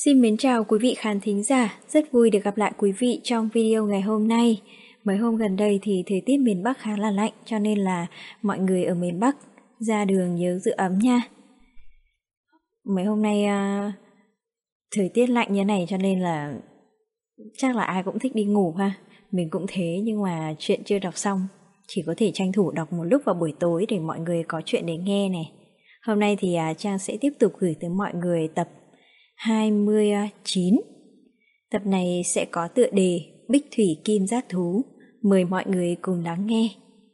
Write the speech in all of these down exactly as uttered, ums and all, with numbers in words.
Xin mến chào quý vị khán thính giả, rất vui được gặp lại quý vị trong video ngày hôm nay. Mấy hôm gần đây thì thời tiết miền Bắc khá là lạnh, cho nên là mọi người ở miền Bắc ra đường nhớ giữ ấm nha. Mấy hôm nay uh, thời tiết lạnh như này cho nên là chắc là ai cũng thích đi ngủ ha. Mình cũng thế, nhưng mà chuyện chưa đọc xong, chỉ có thể tranh thủ đọc một lúc vào buổi tối để mọi người có chuyện để nghe này. Hôm nay thì uh, Trang sẽ tiếp tục gửi tới mọi người tập hai mươi chín. Tập này sẽ có tựa đề Bích Thủy Kim Giác Thú. Mời mọi người cùng lắng nghe.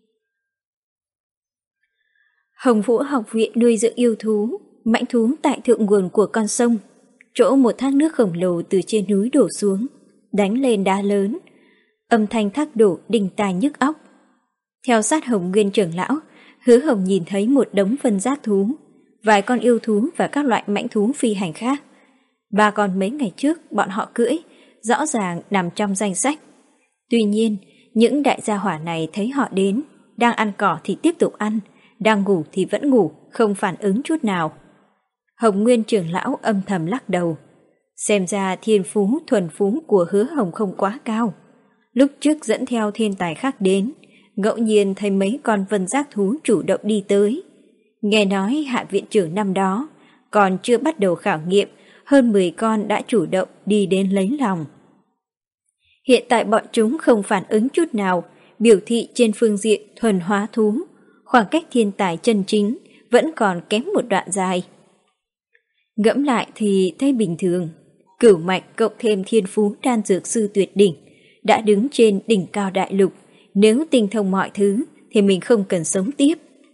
Hồng Vũ học viện nuôi dưỡng yêu thú, mãnh thú tại thượng nguồn của con sông. Chỗ một thác nước khổng lồ từ trên núi đổ xuống, đánh lên đá lớn. Âm thanh thác đổ đinh tai nhức óc. Theo sát Hồng Nguyên trưởng lão, Hứa Hồng nhìn thấy một đống phân giác thú, vài con yêu thú và các loại mãnh thú phi hành khác. Ba con mấy ngày trước bọn họ cưỡi, rõ ràng nằm trong danh sách. Tuy nhiên, những đại gia hỏa này thấy họ đến, đang ăn cỏ thì tiếp tục ăn, đang ngủ thì vẫn ngủ, không phản ứng chút nào. Hồng Nguyên trưởng lão âm thầm lắc đầu. Xem ra thiên phú thuần phú của Hứa Hồng không quá cao. Lúc trước dẫn theo thiên tài khác đến, ngẫu nhiên thấy mấy con vân giác thú chủ động đi tới. Nghe nói hạ viện trưởng năm đó, còn chưa bắt đầu khảo nghiệm, hơn mười con đã chủ động đi đến lấy lòng. Hiện tại bọn chúng không phản ứng chút nào, biểu thị trên phương diện thuần hóa thú, khoảng cách thiên tài chân chính vẫn còn kém một đoạn dài. Ngẫm lại thì thấy bình thường, cửu mạch cộng thêm thiên phú đan dược sư tuyệt đỉnh, đã đứng trên đỉnh cao đại lục, nếu tinh thông mọi thứ thì mình không cần sống tiếp.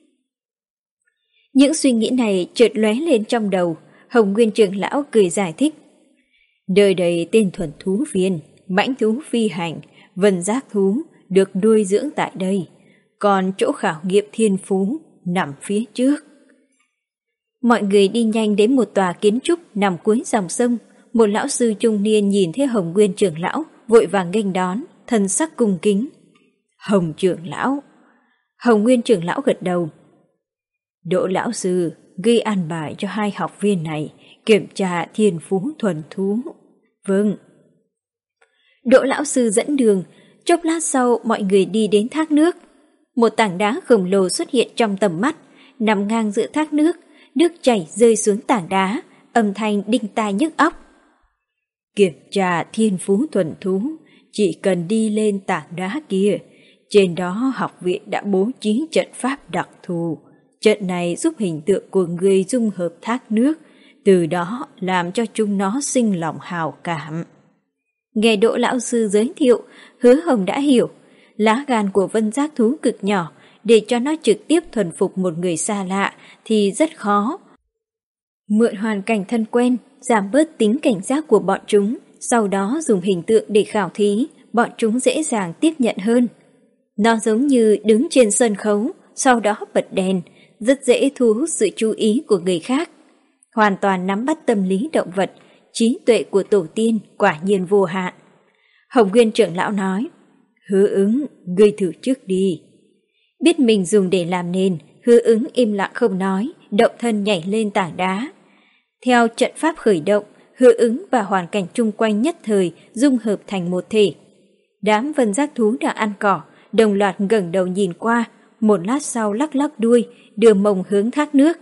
Những suy nghĩ này chợt lóe lên trong đầu. Hồng Nguyên trưởng lão cười giải thích. Đời đầy tên thuần thú viên, mãnh thú phi hành, vân giác thú được nuôi dưỡng tại đây, còn chỗ khảo nghiệm thiên phú nằm phía trước. Mọi người đi nhanh đến một tòa kiến trúc nằm cuối dòng sông. Một lão sư trung niên nhìn thấy Hồng Nguyên trưởng lão, vội vàng nghênh đón, thân sắc cung kính. Hồng trưởng lão. Hồng Nguyên trưởng lão gật đầu. Đỗ lão sư ghi an bài cho hai học viên này kiểm tra thiên phú thuần thú. Vâng. Đỗ lão sư dẫn đường. Chốc lát sau mọi người đi đến thác nước. Một tảng đá khổng lồ xuất hiện trong tầm mắt, nằm ngang giữa thác nước. Nước chảy rơi xuống tảng đá, âm thanh đinh tai nhức óc. Kiểm tra thiên phú thuần thú, chỉ cần đi lên tảng đá kia. Trên đó học viện đã bố trí trận pháp đặc thù. Trận này giúp hình tượng của người dung hợp thác nước, từ đó làm cho chúng nó sinh lòng hào cảm. Nghe Đỗ lão sư giới thiệu, Hứa Hồng đã hiểu, lá gan của vân giác thú cực nhỏ, để cho nó trực tiếp thuần phục một người xa lạ thì rất khó. Mượn hoàn cảnh thân quen, giảm bớt tính cảnh giác của bọn chúng, sau đó dùng hình tượng để khảo thí, bọn chúng dễ dàng tiếp nhận hơn. Nó giống như đứng trên sân khấu, sau đó bật đèn, rất dễ thu hút sự chú ý của người khác. Hoàn toàn nắm bắt tâm lý động vật, trí tuệ của tổ tiên quả nhiên vô hạn. Hồng Nguyên trưởng lão nói, Hứa ứng, ngươi thử trước đi. Biết mình dùng để làm nền, Hứa ứng im lặng không nói, động thân nhảy lên tảng đá. Theo trận pháp khởi động, Hứa ứng và hoàn cảnh chung quanh nhất thời dung hợp thành một thể. Đám vân giác thú đã ăn cỏ, đồng loạt ngẩng đầu nhìn qua, một lát sau lắc lắc đuôi, đưa mông hướng thác nước.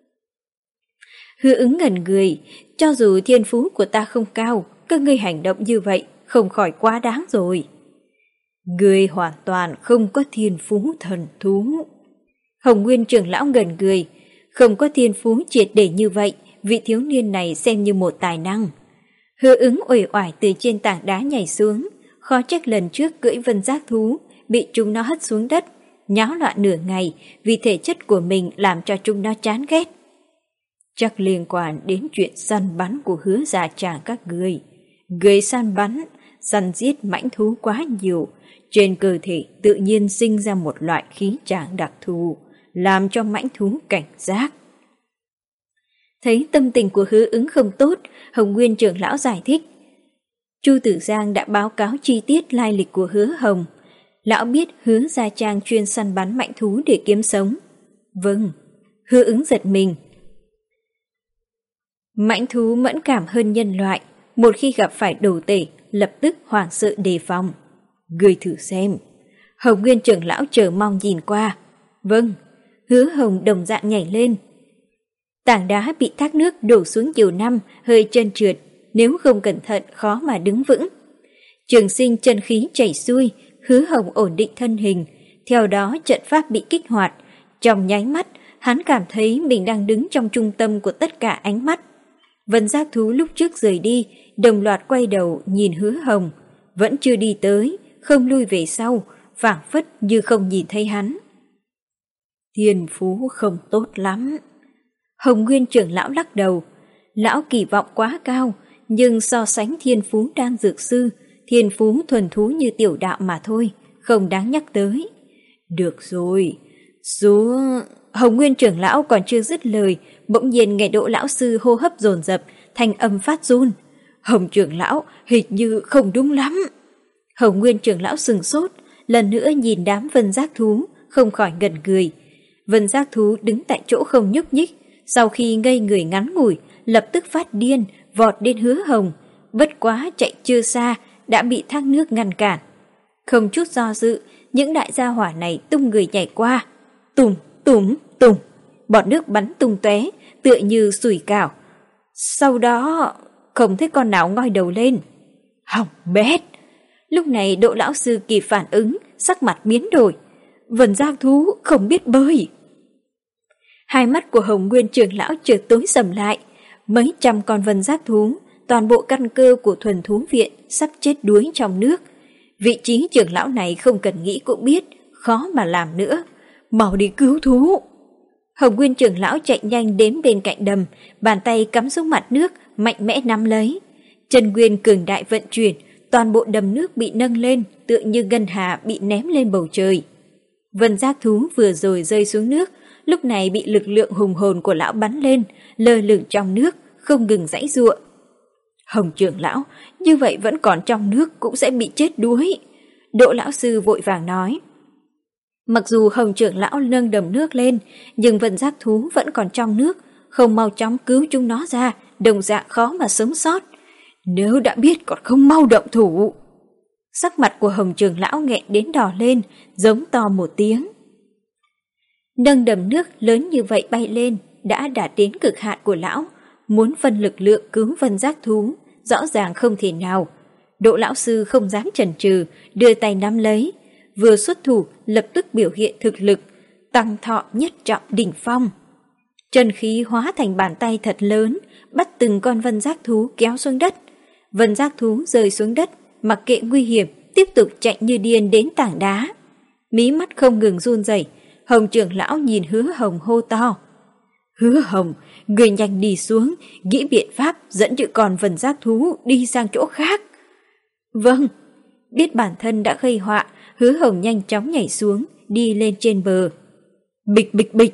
Hứa ứng ngẩn người, cho dù thiên phú của ta không cao, các ngươi hành động như vậy không khỏi quá đáng rồi. Ngươi hoàn toàn không có thiên phú thần thú. Hồng Nguyên trưởng lão ngẩn người, không có thiên phú triệt để như vậy, vị thiếu niên này xem như một tài năng. Hứa ứng uể oải từ trên tảng đá nhảy xuống, khó trách lần trước cưỡi vân giác thú, bị chúng nó hất xuống đất, nháo loạn nửa ngày vì thể chất của mình làm cho chúng nó chán ghét. Chắc liên quan đến chuyện săn bắn của Hứa già chàng các ngươi. Người săn bắn, săn giết mãnh thú quá nhiều, trên cơ thể tự nhiên sinh ra một loại khí tràng đặc thù, làm cho mãnh thú cảnh giác. Thấy tâm tình của Hứa ứng không tốt, Hồng Nguyên trưởng lão giải thích. Chu Tử Giang đã báo cáo chi tiết lai lịch của Hứa Hồng. Lão biết Hứa gia trang chuyên săn bắn mãnh thú để kiếm sống. Vâng. Hứa ứng giật mình. Mãnh thú mẫn cảm hơn nhân loại, một khi gặp phải đồ tể, lập tức hoảng sợ đề phòng. Ngươi thử xem. Hồng Nguyên trưởng lão chờ mong nhìn qua. Vâng, Hứa Hồng đồng dạng nhảy lên. Tảng đá bị thác nước đổ xuống nhiều năm, hơi trơn trượt, nếu không cẩn thận khó mà đứng vững. Trường sinh chân khí chảy xuôi, Hứa Hồng ổn định thân hình, theo đó trận pháp bị kích hoạt. Trong nháy mắt, hắn cảm thấy mình đang đứng trong trung tâm của tất cả ánh mắt. Vân giác thú lúc trước rời đi, đồng loạt quay đầu nhìn Hứa Hồng, vẫn chưa đi tới, không lui về sau, phảng phất như không nhìn thấy hắn. Thiên phú không tốt lắm. Hồng Nguyên trưởng lão lắc đầu. Lão kỳ vọng quá cao, nhưng so sánh thiên phú đan dược sư, thiên phú thuần thú như tiểu đạo mà thôi, không đáng nhắc tới. Được rồi, dù... Hồng Nguyên trưởng lão còn chưa dứt lời, bỗng nhiên nghe Đỗ lão sư hô hấp dồn dập, thanh âm phát run. Hồng trưởng lão hình như không đúng lắm. Hồng Nguyên trưởng lão sừng sốt, lần nữa nhìn đám vân giác thú, không khỏi ngẩn người. Vân giác thú đứng tại chỗ không nhúc nhích, sau khi ngây người ngắn ngủi, lập tức phát điên, vọt đến Hứa Hồng. Bất quá chạy chưa xa, đã bị thác nước ngăn cản. Không chút do dự, những đại gia hỏa này tung người nhảy qua. Tùng, tùng, tùng, bọt nước bắn tung tóe, tựa như sủi cảo. Sau đó, không thấy con nào ngoi đầu lên. Hỏng bét! Lúc này Đỗ lão sư kịp phản ứng, sắc mặt biến đổi. Vân giác thú không biết bơi. Hai mắt của Hồng Nguyên trưởng lão chợt tối sầm lại. Mấy trăm con vân giác thú, toàn bộ căn cơ của thuần thú viện sắp chết đuối trong nước. Vị trí trưởng lão này không cần nghĩ cũng biết, khó mà làm nữa. Mau đi cứu thú. Hồng Nguyên trưởng lão chạy nhanh đến bên cạnh đầm, bàn tay cắm xuống mặt nước, mạnh mẽ nắm lấy. Chân nguyên cường đại vận chuyển, toàn bộ đầm nước bị nâng lên, tựa như ngân hà bị ném lên bầu trời. Vân giác thú vừa rồi rơi xuống nước, lúc này bị lực lượng hùng hồn của lão bắn lên, lơ lửng trong nước, không ngừng giãy giụa. Hồng trưởng lão, như vậy vẫn còn trong nước cũng sẽ bị chết đuối. Đỗ lão sư vội vàng nói. Mặc dù Hồng trưởng lão nâng đầm nước lên, nhưng vân giác thú vẫn còn trong nước, không mau chóng cứu chúng nó ra, đồng dạng khó mà sống sót. Nếu đã biết còn không mau động thủ. Sắc mặt của Hồng trưởng lão nghẹn đến đỏ lên, giống to một tiếng. Nâng đầm nước lớn như vậy bay lên, đã đạt đến cực hạn của lão, muốn phân lực lượng cứu vân giác thú, rõ ràng không thể nào. Đỗ lão sư không dám chần chừ, đưa tay nắm lấy, vừa xuất thủ lập tức biểu hiện thực lực, tăng thọ nhất trọng đỉnh phong. Chân khí hóa thành bàn tay thật lớn, bắt từng con vân giác thú kéo xuống đất. Vân giác thú rơi xuống đất, mặc kệ nguy hiểm, tiếp tục chạy như điên đến tảng đá. Mí mắt không ngừng run rẩy. Hồng trưởng lão nhìn Hứa Hồng hô to. Hứa Hồng, người nhanh đi xuống, nghĩ biện pháp dẫn những con vân giác thú đi sang chỗ khác. Vâng, biết bản thân đã gây họa, Hứa Hồng nhanh chóng nhảy xuống, đi lên trên bờ. Bịch bịch bịch.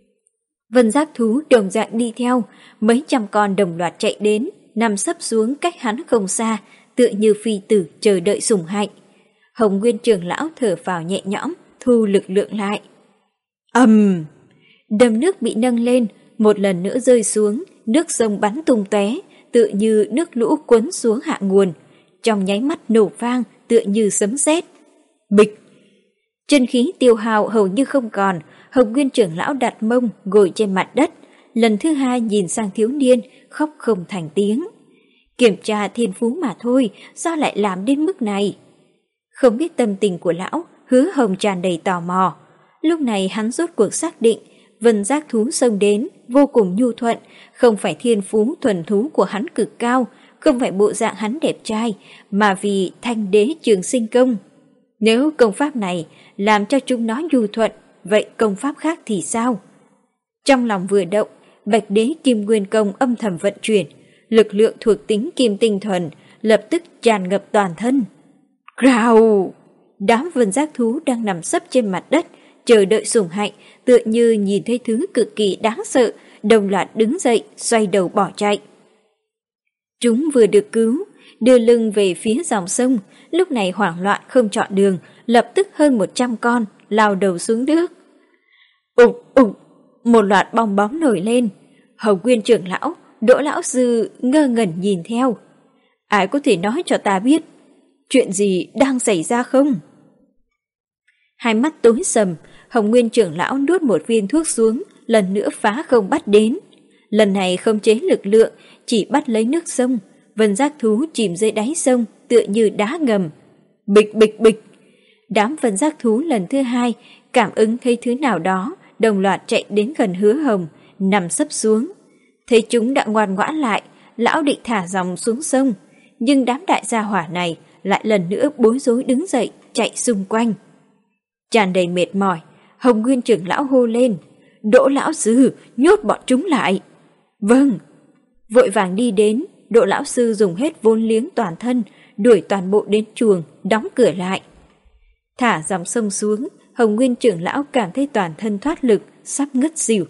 Vân giác thú đồng dạng đi theo, mấy trăm con đồng loạt chạy đến, nằm sấp xuống cách hắn không xa, tựa như phi tử chờ đợi sủng hạnh. Hồng Nguyên trưởng lão thở phào nhẹ nhõm, thu lực lượng lại. Ầm! Um, đầm nước bị nâng lên, một lần nữa rơi xuống, nước sông bắn tung tóe, tựa như nước lũ cuốn xuống hạ nguồn. Trong nháy mắt nổ vang, tựa như sấm sét. Bịch! Chân khí tiêu hao hầu như không còn, Hồng Nguyên trưởng lão đặt mông ngồi trên mặt đất, lần thứ hai nhìn sang thiếu niên, khóc không thành tiếng. Kiểm tra thiên phú mà thôi, sao lại làm đến mức này? Không biết tâm tình của lão, Hứa Hồng tràn đầy tò mò. Lúc này hắn rốt cuộc xác định, vân giác thú xông đến, vô cùng nhu thuận, không phải thiên phú thuần thú của hắn cực cao, không phải bộ dạng hắn đẹp trai, mà vì thanh đế trường sinh công. Nếu công pháp này làm cho chúng nó nhu thuận, vậy công pháp khác thì sao? Trong lòng vừa động, bạch đế kim nguyên công âm thầm vận chuyển, lực lượng thuộc tính kim tinh thuần lập tức tràn ngập toàn thân. Grào! Đám vân giác thú đang nằm sấp trên mặt đất, chờ đợi sủng hạnh, tựa như nhìn thấy thứ cực kỳ đáng sợ, đồng loạt đứng dậy, xoay đầu bỏ chạy. Chúng vừa được cứu, đưa lưng về phía dòng sông, lúc này hoảng loạn không chọn đường, lập tức hơn một trăm con lao đầu xuống nước. Ục ục, một loạt bong bóng nổi lên. Hồng Nguyên trưởng lão, Đỗ lão sư ngơ ngẩn nhìn theo. Ai có thể nói cho ta biết chuyện gì đang xảy ra không? Hai mắt tối sầm, Hồng Nguyên trưởng lão nuốt một viên thuốc xuống, lần nữa phá không bắt đến. Lần này không chế lực lượng, chỉ bắt lấy nước sông. Vân giác thú chìm dưới đáy sông, tựa như đá ngầm. Bịch bịch bịch. Đám vân giác thú lần thứ hai cảm ứng thấy thứ nào đó, đồng loạt chạy đến gần Hứa Hồng, nằm sấp xuống. Thấy chúng đã ngoan ngoãn lại, lão định thả dòng xuống sông, nhưng đám đại gia hỏa này lại lần nữa bối rối đứng dậy, chạy xung quanh. Tràn đầy mệt mỏi, Hồng Nguyên trưởng lão hô lên, Đỗ lão sư, nhốt bọn chúng lại. Vâng. Vội vàng đi đến, Đỗ lão sư dùng hết vốn liếng toàn thân, đuổi toàn bộ đến chuồng, đóng cửa lại. Thả dòng sông xuống, Hồng Nguyên trưởng lão cảm thấy toàn thân thoát lực, sắp ngất xỉu.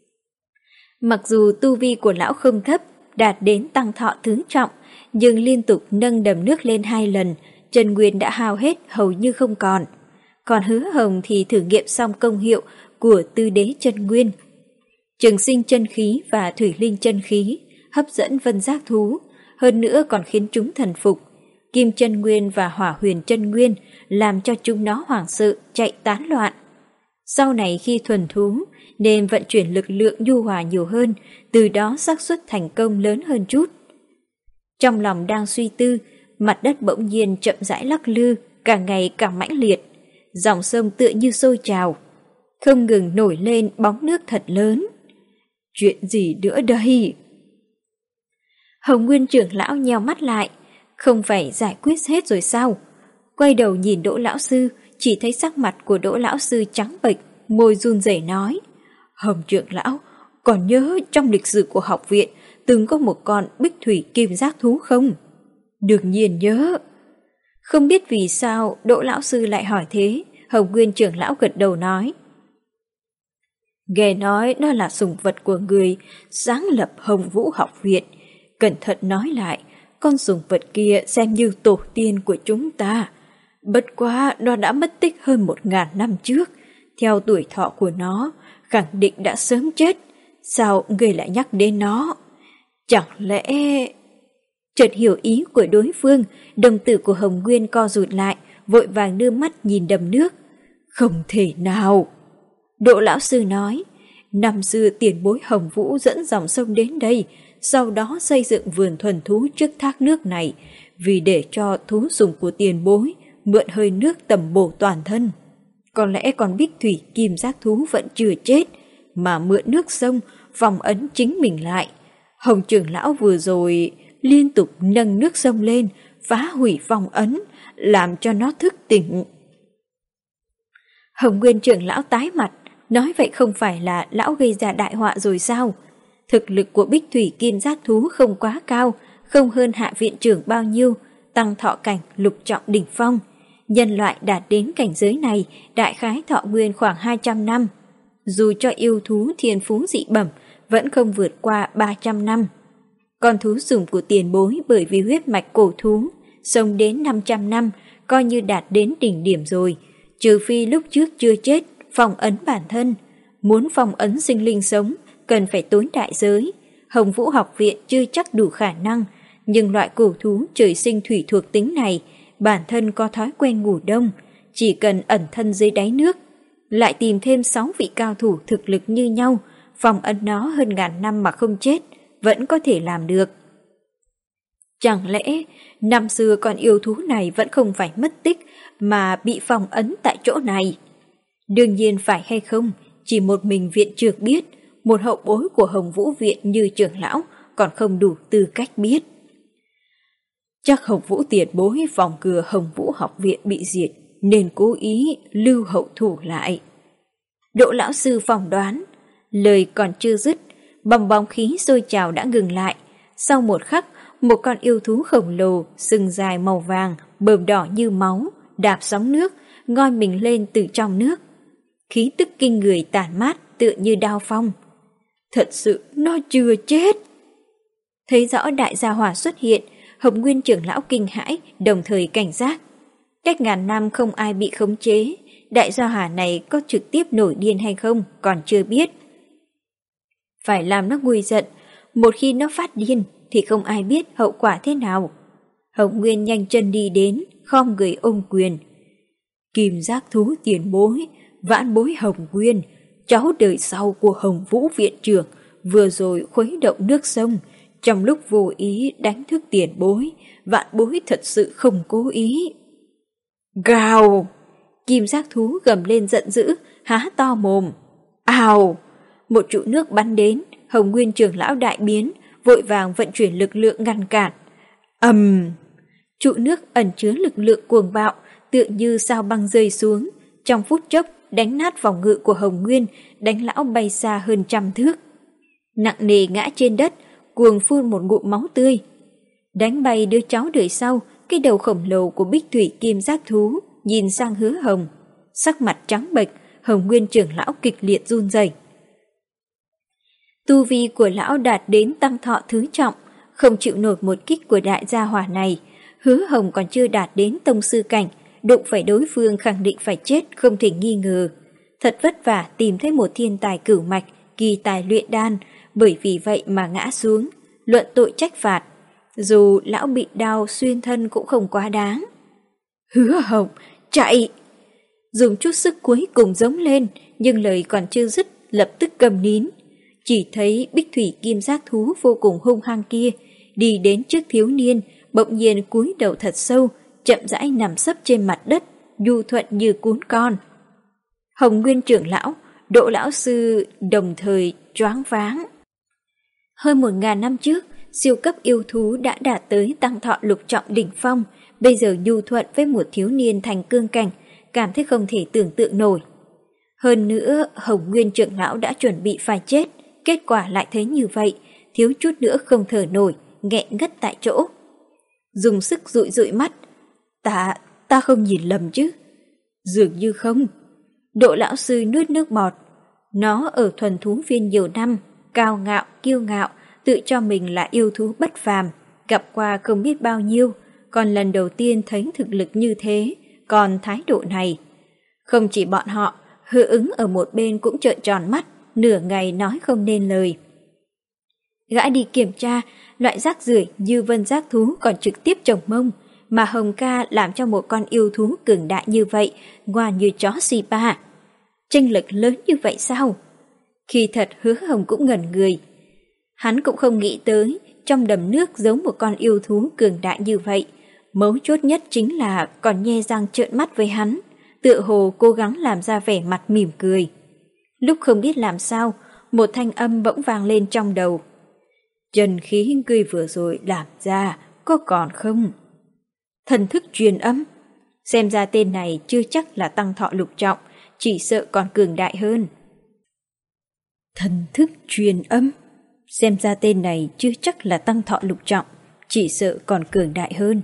Mặc dù tu vi của lão không thấp, đạt đến tăng thọ tứ trọng, nhưng liên tục nâng đầm nước lên hai lần, chân nguyên đã hao hết hầu như không còn. Còn Hứa Hồng thì thử nghiệm xong công hiệu của tư đế chân nguyên. Trường sinh chân khí và thủy linh chân khí hấp dẫn vân giác thú, hơn nữa còn khiến chúng thần phục. Kim chân nguyên và hỏa huyền chân nguyên làm cho chúng nó hoảng sợ, chạy tán loạn. Sau này khi thuần thú, nên vận chuyển lực lượng nhu hòa nhiều hơn, từ đó xác suất thành công lớn hơn chút. Trong lòng đang suy tư, mặt đất bỗng nhiên chậm rãi lắc lư, càng ngày càng mãnh liệt. Dòng sông tựa như sôi trào, không ngừng nổi lên bóng nước thật lớn. Chuyện gì nữa đây? Hồng Nguyên trưởng lão nheo mắt lại, không phải giải quyết hết rồi sao? Quay đầu nhìn Đỗ lão sư, chỉ thấy sắc mặt của Đỗ lão sư trắng bệch, môi run rẩy nói, Hồng trưởng lão, còn nhớ trong lịch sử của học viện từng có một con bích thủy kim giác thú không? Đương nhiên nhớ. Không biết vì sao Đỗ lão sư lại hỏi thế, Hồng Nguyên trưởng lão gật đầu nói, nghe nói nó là sủng vật của người sáng lập Hồng Vũ học viện. Cẩn thận nói lại, con sủng vật kia xem như tổ tiên của chúng ta. Bất quá nó đã mất tích hơn một ngàn năm trước. Theo tuổi thọ của nó, khẳng định đã sớm chết. Sao người lại nhắc đến nó? Chẳng lẽ... Chợt hiểu ý của đối phương, đồng tử của Hồng Nguyên co rụt lại, vội vàng đưa mắt nhìn đầm nước. Không thể nào! Đỗ lão sư nói, năm xưa tiền bối Hồng Vũ dẫn dòng sông đến đây, sau đó xây dựng vườn thuần thú trước thác nước này, vì để cho thú sủng của tiền bối mượn hơi nước tầm bổ toàn thân. Có lẽ con bích thủy kim giác thú vẫn chưa chết, mà mượn nước sông vòng ấn chính mình lại. Hồng trưởng lão vừa rồi liên tục nâng nước sông lên, phá hủy vòng ấn, làm cho nó thức tỉnh. Hồng Nguyên trưởng lão tái mặt, nói vậy không phải là lão gây ra đại họa rồi sao? Thực lực của bích thủy kim giác thú không quá cao, không hơn hạ viện trưởng bao nhiêu, tăng thọ cảnh lục trọng đỉnh phong. Nhân loại đạt đến cảnh giới này, đại khái thọ nguyên khoảng hai trăm năm. Dù cho yêu thú thiên phú dị bẩm, vẫn không vượt qua ba trăm năm. Còn thú sủng của tiền bối bởi vì huyết mạch cổ thú, sống đến năm trăm năm, coi như đạt đến đỉnh điểm rồi. Trừ phi lúc trước chưa chết, phong ấn bản thân. Muốn phong ấn sinh linh sống, cần phải tốn đại giới. Hồng Vũ học viện chưa chắc đủ khả năng, nhưng loại cổ thú trời sinh thủy thuộc tính này, bản thân có thói quen ngủ đông, chỉ cần ẩn thân dưới đáy nước, lại tìm thêm sáu vị cao thủ thực lực như nhau, phong ấn nó hơn ngàn năm mà không chết, vẫn có thể làm được. Chẳng lẽ năm xưa con yêu thú này vẫn không phải mất tích mà bị phong ấn tại chỗ này? Đương nhiên phải hay không, chỉ một mình viện trưởng biết, một hậu bối của Hồng Vũ viện như trưởng lão còn không đủ tư cách biết. Chắc Hồng Vũ tiền bối phòng cửa Hồng Vũ học viện bị diệt, nên cố ý lưu hậu thủ lại. Đỗ lão sư phỏng đoán, lời còn chưa dứt, bong bóng khí sôi trào đã ngừng lại. Sau một khắc, một con yêu thú khổng lồ, sừng dài màu vàng, bờm đỏ như máu, đạp sóng nước, ngoi mình lên từ trong nước. Khí tức kinh người tản mát tựa như đao phong. Thật sự nó chưa chết. Thấy rõ đại gia hỏa xuất hiện, Hồng Nguyên trưởng lão kinh hãi, đồng thời cảnh giác. Cách ngàn năm không ai bị khống chế, đại gia hỏa này có trực tiếp nổi điên hay không còn chưa biết. Phải làm nó nguôi giận, một khi nó phát điên thì không ai biết hậu quả thế nào. Hồng Nguyên nhanh chân đi đến, khom người ôm quyền. Kim giác thú tiền bối, vãn bối Hồng Nguyên, cháu đời sau của Hồng Vũ viện trưởng, vừa rồi khuấy động nước sông, trong lúc vô ý đánh thức tiền bối, vạn bối thật sự không cố ý. Gào! Kim giác thú gầm lên giận dữ, há to mồm. Ào! Một trụ nước bắn đến, Hồng Nguyên trưởng lão đại biến, vội vàng vận chuyển lực lượng ngăn cản. Ầm! Um, trụ nước ẩn chứa lực lượng cuồng bạo, tựa như sao băng rơi xuống, trong phút chốc đánh nát phòng ngự của Hồng Nguyên, đánh lão bay xa hơn trăm thước. Nặng nề ngã trên đất, cuồng phun một ngụm máu tươi. Đánh bay đứa cháu đời sau, cái đầu khổng lồ của Bích Thủy Kim giác thú, nhìn sang Hứa Hồng. Sắc mặt trắng bệch, Hồng Nguyên trưởng lão kịch liệt run rẩy. Tu vi của lão đạt đến tam thọ thứ trọng, không chịu nổi một kích của đại gia hỏa này. Hứa Hồng còn chưa đạt đến tông sư cảnh, đụng phải đối phương khẳng định phải chết không thể nghi ngờ. Thật vất vả tìm thấy một thiên tài cửu mạch, kỳ tài luyện đan, bởi vì vậy mà ngã xuống, luận tội trách phạt. Dù lão bị đao xuyên thân cũng không quá đáng. Hứa Hồng, chạy! Dùng chút sức cuối cùng giống lên, nhưng lời còn chưa dứt, lập tức cầm nín. Chỉ thấy Bích Thủy Kim giác thú vô cùng hung hăng kia, đi đến trước thiếu niên, bỗng nhiên cúi đầu thật sâu, chậm rãi nằm sấp trên mặt đất, nhu thuận như cún con. Hồng Nguyên trưởng lão, Đỗ lão sư đồng thời choáng váng. Hơn một ngàn năm trước, siêu cấp yêu thú đã đạt tới tăng thọ lục trọng đỉnh phong, bây giờ nhu thuận với một thiếu niên thành cương cảnh, cảm thấy không thể tưởng tượng nổi. Hơn nữa, Hồng Nguyên trưởng lão đã chuẩn bị phải chết, kết quả lại thấy như vậy, thiếu chút nữa không thở nổi, nghẹn ngất tại chỗ. Dùng sức dụi dụi mắt. Ta, ta không nhìn lầm chứ? Dường như không. Đỗ lão sư nuốt nước bọt. Nó ở thuần thú viên nhiều năm, cao ngạo, kiêu ngạo, tự cho mình là yêu thú bất phàm, gặp qua không biết bao nhiêu, còn lần đầu tiên thấy thực lực như thế, còn thái độ này. Không chỉ bọn họ, Hứa Ứng ở một bên cũng trợn tròn mắt, nửa ngày nói không nên lời. Gã đi kiểm tra, loại rác rưởi như vân giác thú còn trực tiếp trồng mông, mà Hồng ca làm cho một con yêu thú cường đại như vậy, ngoan như chó Sipa. Chênh lệch lớn như vậy sao? Khi thật Hứa Hồng cũng ngẩn người. Hắn cũng không nghĩ tới, trong đầm nước giống một con yêu thú cường đại như vậy. Mấu chốt nhất chính là còn nhe răng trợn mắt với hắn, tựa hồ cố gắng làm ra vẻ mặt mỉm cười. Lúc không biết làm sao, một thanh âm bỗng vang lên trong đầu. Chân khí ngươi vừa rồi làm ra, có còn không? Thần thức truyền âm. Xem ra tên này chưa chắc là tăng thọ lục trọng, chỉ sợ còn cường đại hơn. Thần thức truyền âm. Xem ra tên này chưa chắc là tăng thọ lục trọng, chỉ sợ còn cường đại hơn.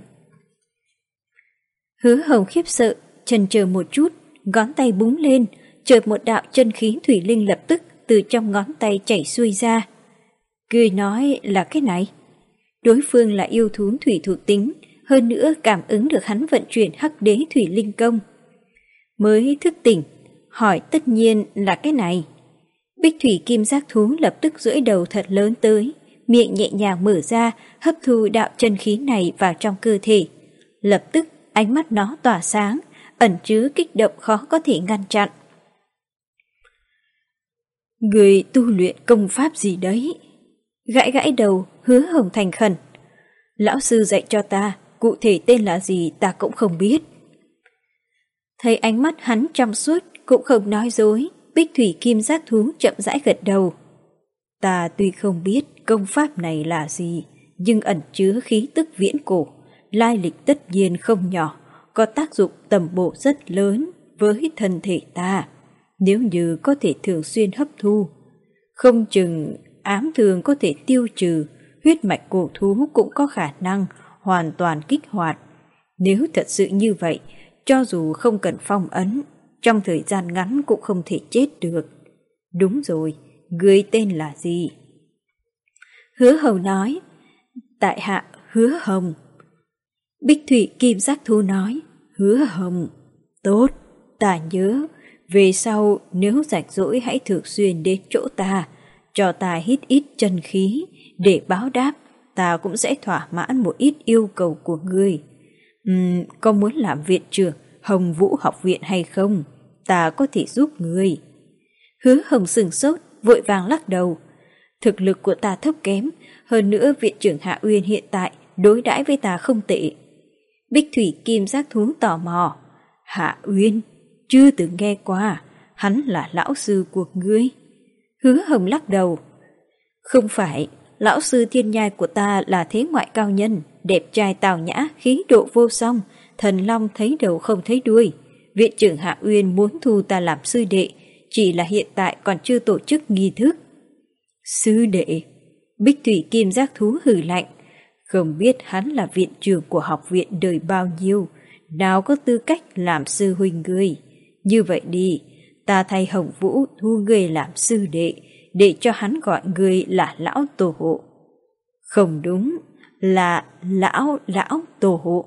Hứa Hồng khiếp sợ, chần chờ một chút, ngón tay búng lên, chợt một đạo chân khí thủy linh lập tức từ trong ngón tay chảy xuôi ra. Cười nói là cái này. Đối phương là yêu thú thủy thuộc tính, hơn nữa cảm ứng được hắn vận chuyển hắc đế thủy linh công. Mới thức tỉnh, hỏi tất nhiên là cái này. Bích Thủy Kim giác thú lập tức duỗi đầu thật lớn tới, miệng nhẹ nhàng mở ra, hấp thu đạo chân khí này vào trong cơ thể. Lập tức ánh mắt nó tỏa sáng, ẩn chứa kích động khó có thể ngăn chặn. Người tu luyện công pháp gì đấy? Gãi gãi đầu, Hứa Hồng thành khẩn. Lão sư dạy cho ta, cụ thể tên là gì ta cũng không biết. Thấy ánh mắt hắn trong suốt, cũng không nói dối, Bích Thủy Kim giác thú chậm rãi gật đầu. Ta tuy không biết công pháp này là gì, nhưng ẩn chứa khí tức viễn cổ, lai lịch tất nhiên không nhỏ, có tác dụng tầm bổ rất lớn với thân thể ta. Nếu như có thể thường xuyên hấp thu, không chừng ám thương có thể tiêu trừ, huyết mạch cổ thú cũng có khả năng hoàn toàn kích hoạt. Nếu thật sự như vậy, cho dù không cần phong ấn, trong thời gian ngắn cũng không thể chết được. Đúng rồi, người tên là gì? Hứa Hồng nói, tại hạ Hứa Hồng. Bích Thủy Kim giác thú nói, Hứa Hồng, tốt, ta nhớ, về sau nếu rảnh rỗi hãy thường xuyên đến chỗ ta, cho ta hít ít chân khí, để báo đáp, ta cũng sẽ thỏa mãn một ít yêu cầu của ngươi. Uhm, có muốn làm viện trưởng Hồng Vũ học viện hay không? Ta có thể giúp ngươi. Hứa Hồng sừng sốt, vội vàng lắc đầu. Thực lực của ta thấp kém, hơn nữa viện trưởng Hạ Uyên hiện tại đối đãi với ta không tệ. Bích Thủy Kim Giác Thú tò mò. Hạ Uyên? Chưa từng nghe qua, hắn là lão sư của ngươi. Hứa Hồng lắc đầu. Không phải, lão sư thiên nhai của ta là thế ngoại cao nhân, đẹp trai tào nhã, khí độ vô song, thần long thấy đầu không thấy đuôi. Viện trưởng Hạ Uyên muốn thu ta làm sư đệ, chỉ là hiện tại còn chưa tổ chức nghi thức. Sư đệ? Bích Thủy Kim Giác Thú hừ lạnh. Không biết hắn là viện trưởng của học viện đời bao nhiêu, nào có tư cách làm sư huynh ngươi. Như vậy đi, ta thay Hồng Vũ thu ngươi làm sư đệ, để cho hắn gọi ngươi là lão tổ hộ. Không đúng, là lão lão tổ hộ.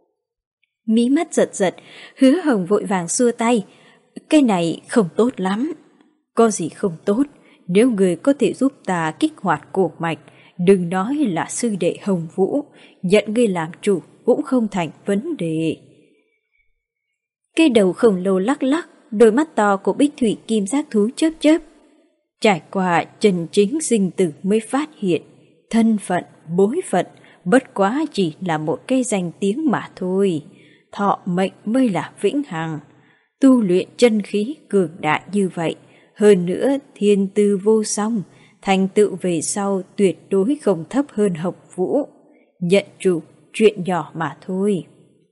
Mí mắt giật giật, Hứa Hồng vội vàng xua tay. Cái này không tốt lắm. Có gì không tốt, nếu ngươi có thể giúp ta kích hoạt cổ mạch, đừng nói là sư đệ Hồng Vũ, nhận ngươi làm chủ cũng không thành vấn đề. Cái đầu khổng lồ lắc lắc, đôi mắt to của Bích Thủy Kim Giác Thú chớp chớp. Trải qua chân chính sinh tử mới phát hiện, thân phận, bối phận, bất quá chỉ là một cái danh tiếng mà thôi. Thọ mệnh mới là vĩnh hằng. Tu luyện chân khí cường đại như vậy, hơn nữa thiên tư vô song, thành tựu về sau tuyệt đối không thấp hơn Hồng Vũ. Nhận chủ, chuyện nhỏ mà thôi.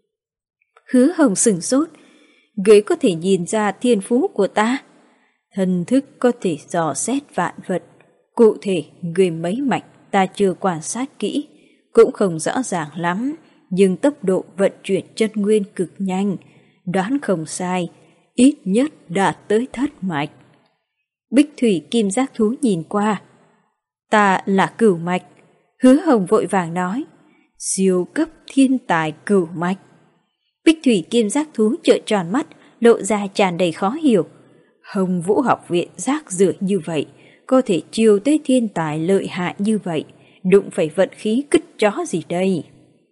Hứa Hồng sừng sốt. Ngươi có thể nhìn ra thiên phú của ta. Thần thức có thể dò xét vạn vật. Cụ thể, ngươi mấy mạch ta chưa quan sát kỹ, cũng không rõ ràng lắm, nhưng tốc độ vận chuyển chân nguyên cực nhanh, đoán không sai, ít nhất đạt tới thất mạch. Bích Thủy Kim Giác Thú nhìn qua. Ta là cửu mạch. Hứa Hồng vội vàng nói. Siêu cấp thiên tài cửu mạch. Bích Thủy Kim Giác Thú trợn tròn mắt, lộ ra tràn đầy khó hiểu. Hồng Vũ học viện rác rưởi như vậy, có thể chiêu tới thiên tài lợi hại như vậy, đụng phải vận khí cứt chó gì đây?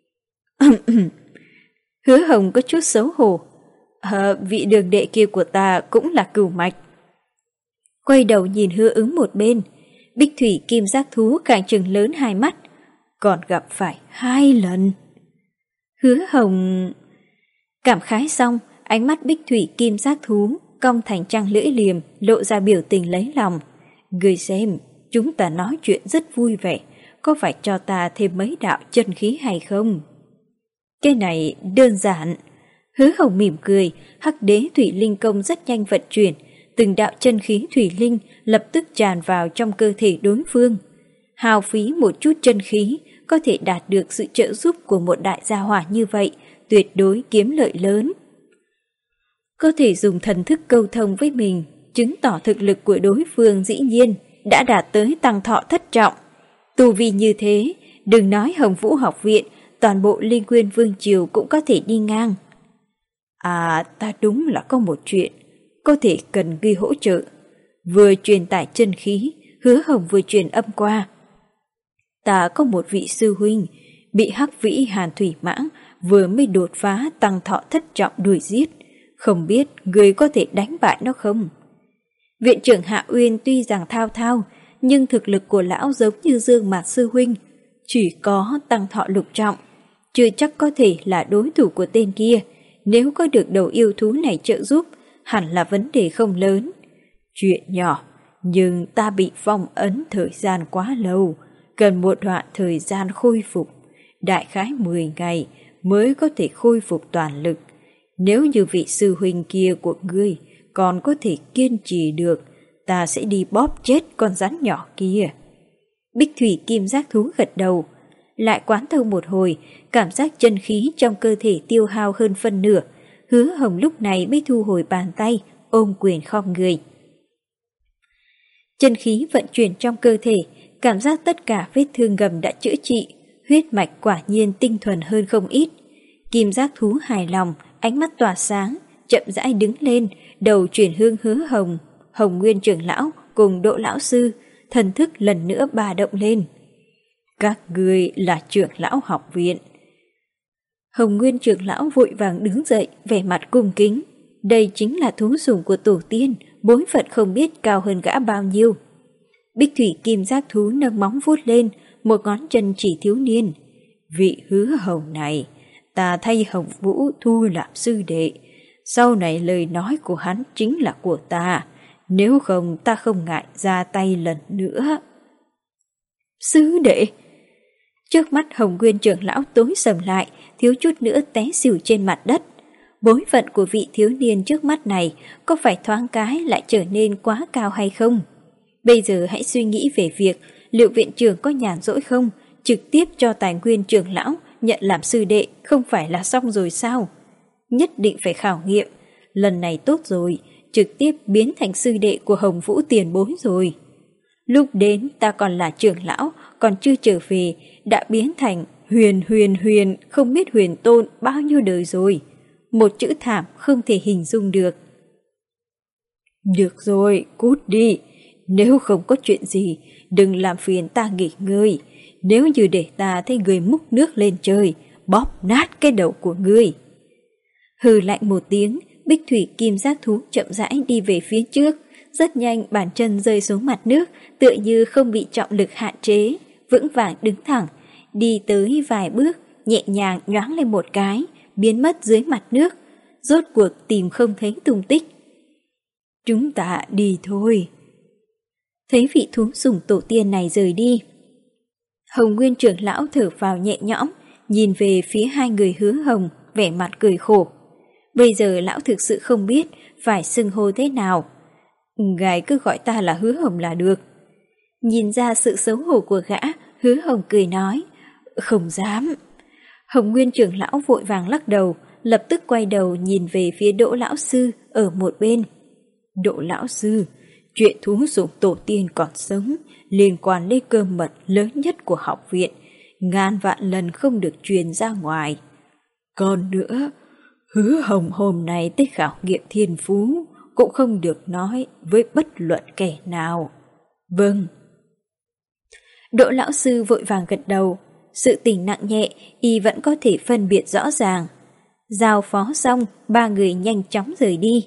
Hứa Hồng có chút xấu hổ. À, vị đường đệ kia của ta cũng là cửu mạch. Quay đầu nhìn Hứa Ứng một bên, Bích Thủy Kim Giác Thú càng trừng lớn hai mắt, còn gặp phải hai lần. Hứa Hồng cảm khái xong, ánh mắt Bích Thủy Kim Giác Thú cong thành trăng lưỡi liềm, lộ ra biểu tình lấy lòng. Ngươi xem, chúng ta nói chuyện rất vui vẻ, có phải cho ta thêm mấy đạo chân khí hay không? Cái này đơn giản. Hứa Hồng mỉm cười, Hắc Đế Thủy Linh Công rất nhanh vận chuyển, từng đạo chân khí thủy linh lập tức tràn vào trong cơ thể đối phương. Hao phí một chút chân khí, có thể đạt được sự trợ giúp của một đại gia hỏa như vậy, tuyệt đối kiếm lợi lớn. Có thể dùng thần thức câu thông với mình, chứng tỏ thực lực của đối phương dĩ nhiên đã đạt tới tăng thọ thất trọng. Tu vi như thế, đừng nói Hồng Vũ học viện, toàn bộ Linh Nguyên Vương Triều cũng có thể đi ngang. À, ta đúng là có một chuyện, có thể cần ghi hỗ trợ. Vừa truyền tải chân khí, Hứa Hồng vừa truyền âm qua. Ta có một vị sư huynh, bị Hắc Vĩ Hàn Thủy Mãng vừa mới đột phá tăng thọ thất trọng đuổi giết. Không biết người có thể đánh bại nó không? Viện trưởng Hạ Uyên tuy rằng thao thao, nhưng thực lực của lão giống như Dương Mạt sư huynh, chỉ có tăng thọ lục trọng, chưa chắc có thể là đối thủ của tên kia. Nếu có được đầu yêu thú này trợ giúp, hẳn là vấn đề không lớn. Chuyện nhỏ, nhưng ta bị phong ấn thời gian quá lâu, cần một đoạn thời gian khôi phục, đại khái mười ngày mới có thể khôi phục toàn lực. Nếu như vị sư huynh kia của ngươi còn có thể kiên trì được, ta sẽ đi bóp chết con rắn nhỏ kia. Bích Thủy Kim Giác Thú gật đầu, lại quán thâu một hồi, cảm giác chân khí trong cơ thể tiêu hao hơn phân nửa. Hứa Hồng lúc này mới thu hồi bàn tay, ôm quyền khom người. Chân khí vận chuyển trong cơ thể, cảm giác tất cả vết thương gầm đã chữa trị, huyết mạch quả nhiên tinh thuần hơn không ít. Kim Giác Thú hài lòng, ánh mắt tỏa sáng, chậm rãi đứng lên, đầu chuyển hướng Hứa Hồng, Hồng Nguyên trưởng lão cùng Đỗ lão sư, thần thức lần nữa ba động lên. Các ngươi là trưởng lão học viện. Hồng Nguyên trưởng lão vội vàng đứng dậy, vẻ mặt cung kính. Đây chính là thú sủng của tổ tiên, bối phận không biết cao hơn gã bao nhiêu. Bích thủy kim giác thú nâng móng vuốt lên, một ngón chân chỉ thiếu niên. Vị Hứa Hồng này, ta thay Hồng Vũ thu làm sư đệ. Sau này lời nói của hắn chính là của ta, nếu không ta không ngại ra tay lần nữa. Sư đệ! Trước mắt Hồng Nguyên trưởng lão tối sầm lại, thiếu chút nữa té xỉu trên mặt đất. Bối phận của vị thiếu niên trước mắt này có phải thoáng cái lại trở nên quá cao hay không? Bây giờ hãy suy nghĩ về việc liệu viện trưởng có nhàn rỗi không, trực tiếp cho tài nguyên trưởng lão nhận làm sư đệ không phải là xong rồi sao? Nhất định phải khảo nghiệm, lần này tốt rồi, trực tiếp biến thành sư đệ của Hồng Vũ tiền bối rồi. Lúc đến ta còn là trưởng lão, còn chưa trở về, đã biến thành huyền huyền huyền không biết huyền tôn bao nhiêu đời rồi. Một chữ thảm không thể hình dung được. Được rồi, cút đi. Nếu không có chuyện gì, đừng làm phiền ta nghỉ ngơi. Nếu như để ta thấy người múc nước lên trời, bóp nát cái đầu của ngươi. Hừ lạnh một tiếng, bích thủy kim giác thú chậm rãi đi về phía trước. Rất nhanh bàn chân rơi xuống mặt nước, tựa như không bị trọng lực hạn chế, vững vàng đứng thẳng. Đi tới vài bước, nhẹ nhàng nhoáng lên một cái, biến mất dưới mặt nước, rốt cuộc tìm không thấy tung tích. Chúng ta đi thôi. Thấy vị thú sủng tổ tiên này rời đi, Hồng Nguyên trưởng lão thở vào nhẹ nhõm, nhìn về phía hai người Hứa Hồng, vẻ mặt cười khổ. Bây giờ lão thực sự không biết phải xưng hô thế nào. Ngài cứ gọi ta là Hứa Hồng là được. Nhìn ra sự xấu hổ của gã, Hứa Hồng cười nói, không dám. Hồng Nguyên trưởng lão vội vàng lắc đầu, lập tức quay đầu nhìn về phía Đỗ lão sư ở một bên. Đỗ lão sư, chuyện thú sủng tổ tiên còn sống liên quan đến cơ mật lớn nhất của học viện, ngàn vạn lần không được truyền ra ngoài. Còn nữa, Hứa Hồng hôm nay tới khảo nghiệm thiên phú cũng không được nói với bất luận kẻ nào. Vâng. Đỗ lão sư vội vàng gật đầu. Sự tình nặng nhẹ y vẫn có thể phân biệt rõ ràng. Giao phó xong, ba người nhanh chóng rời đi.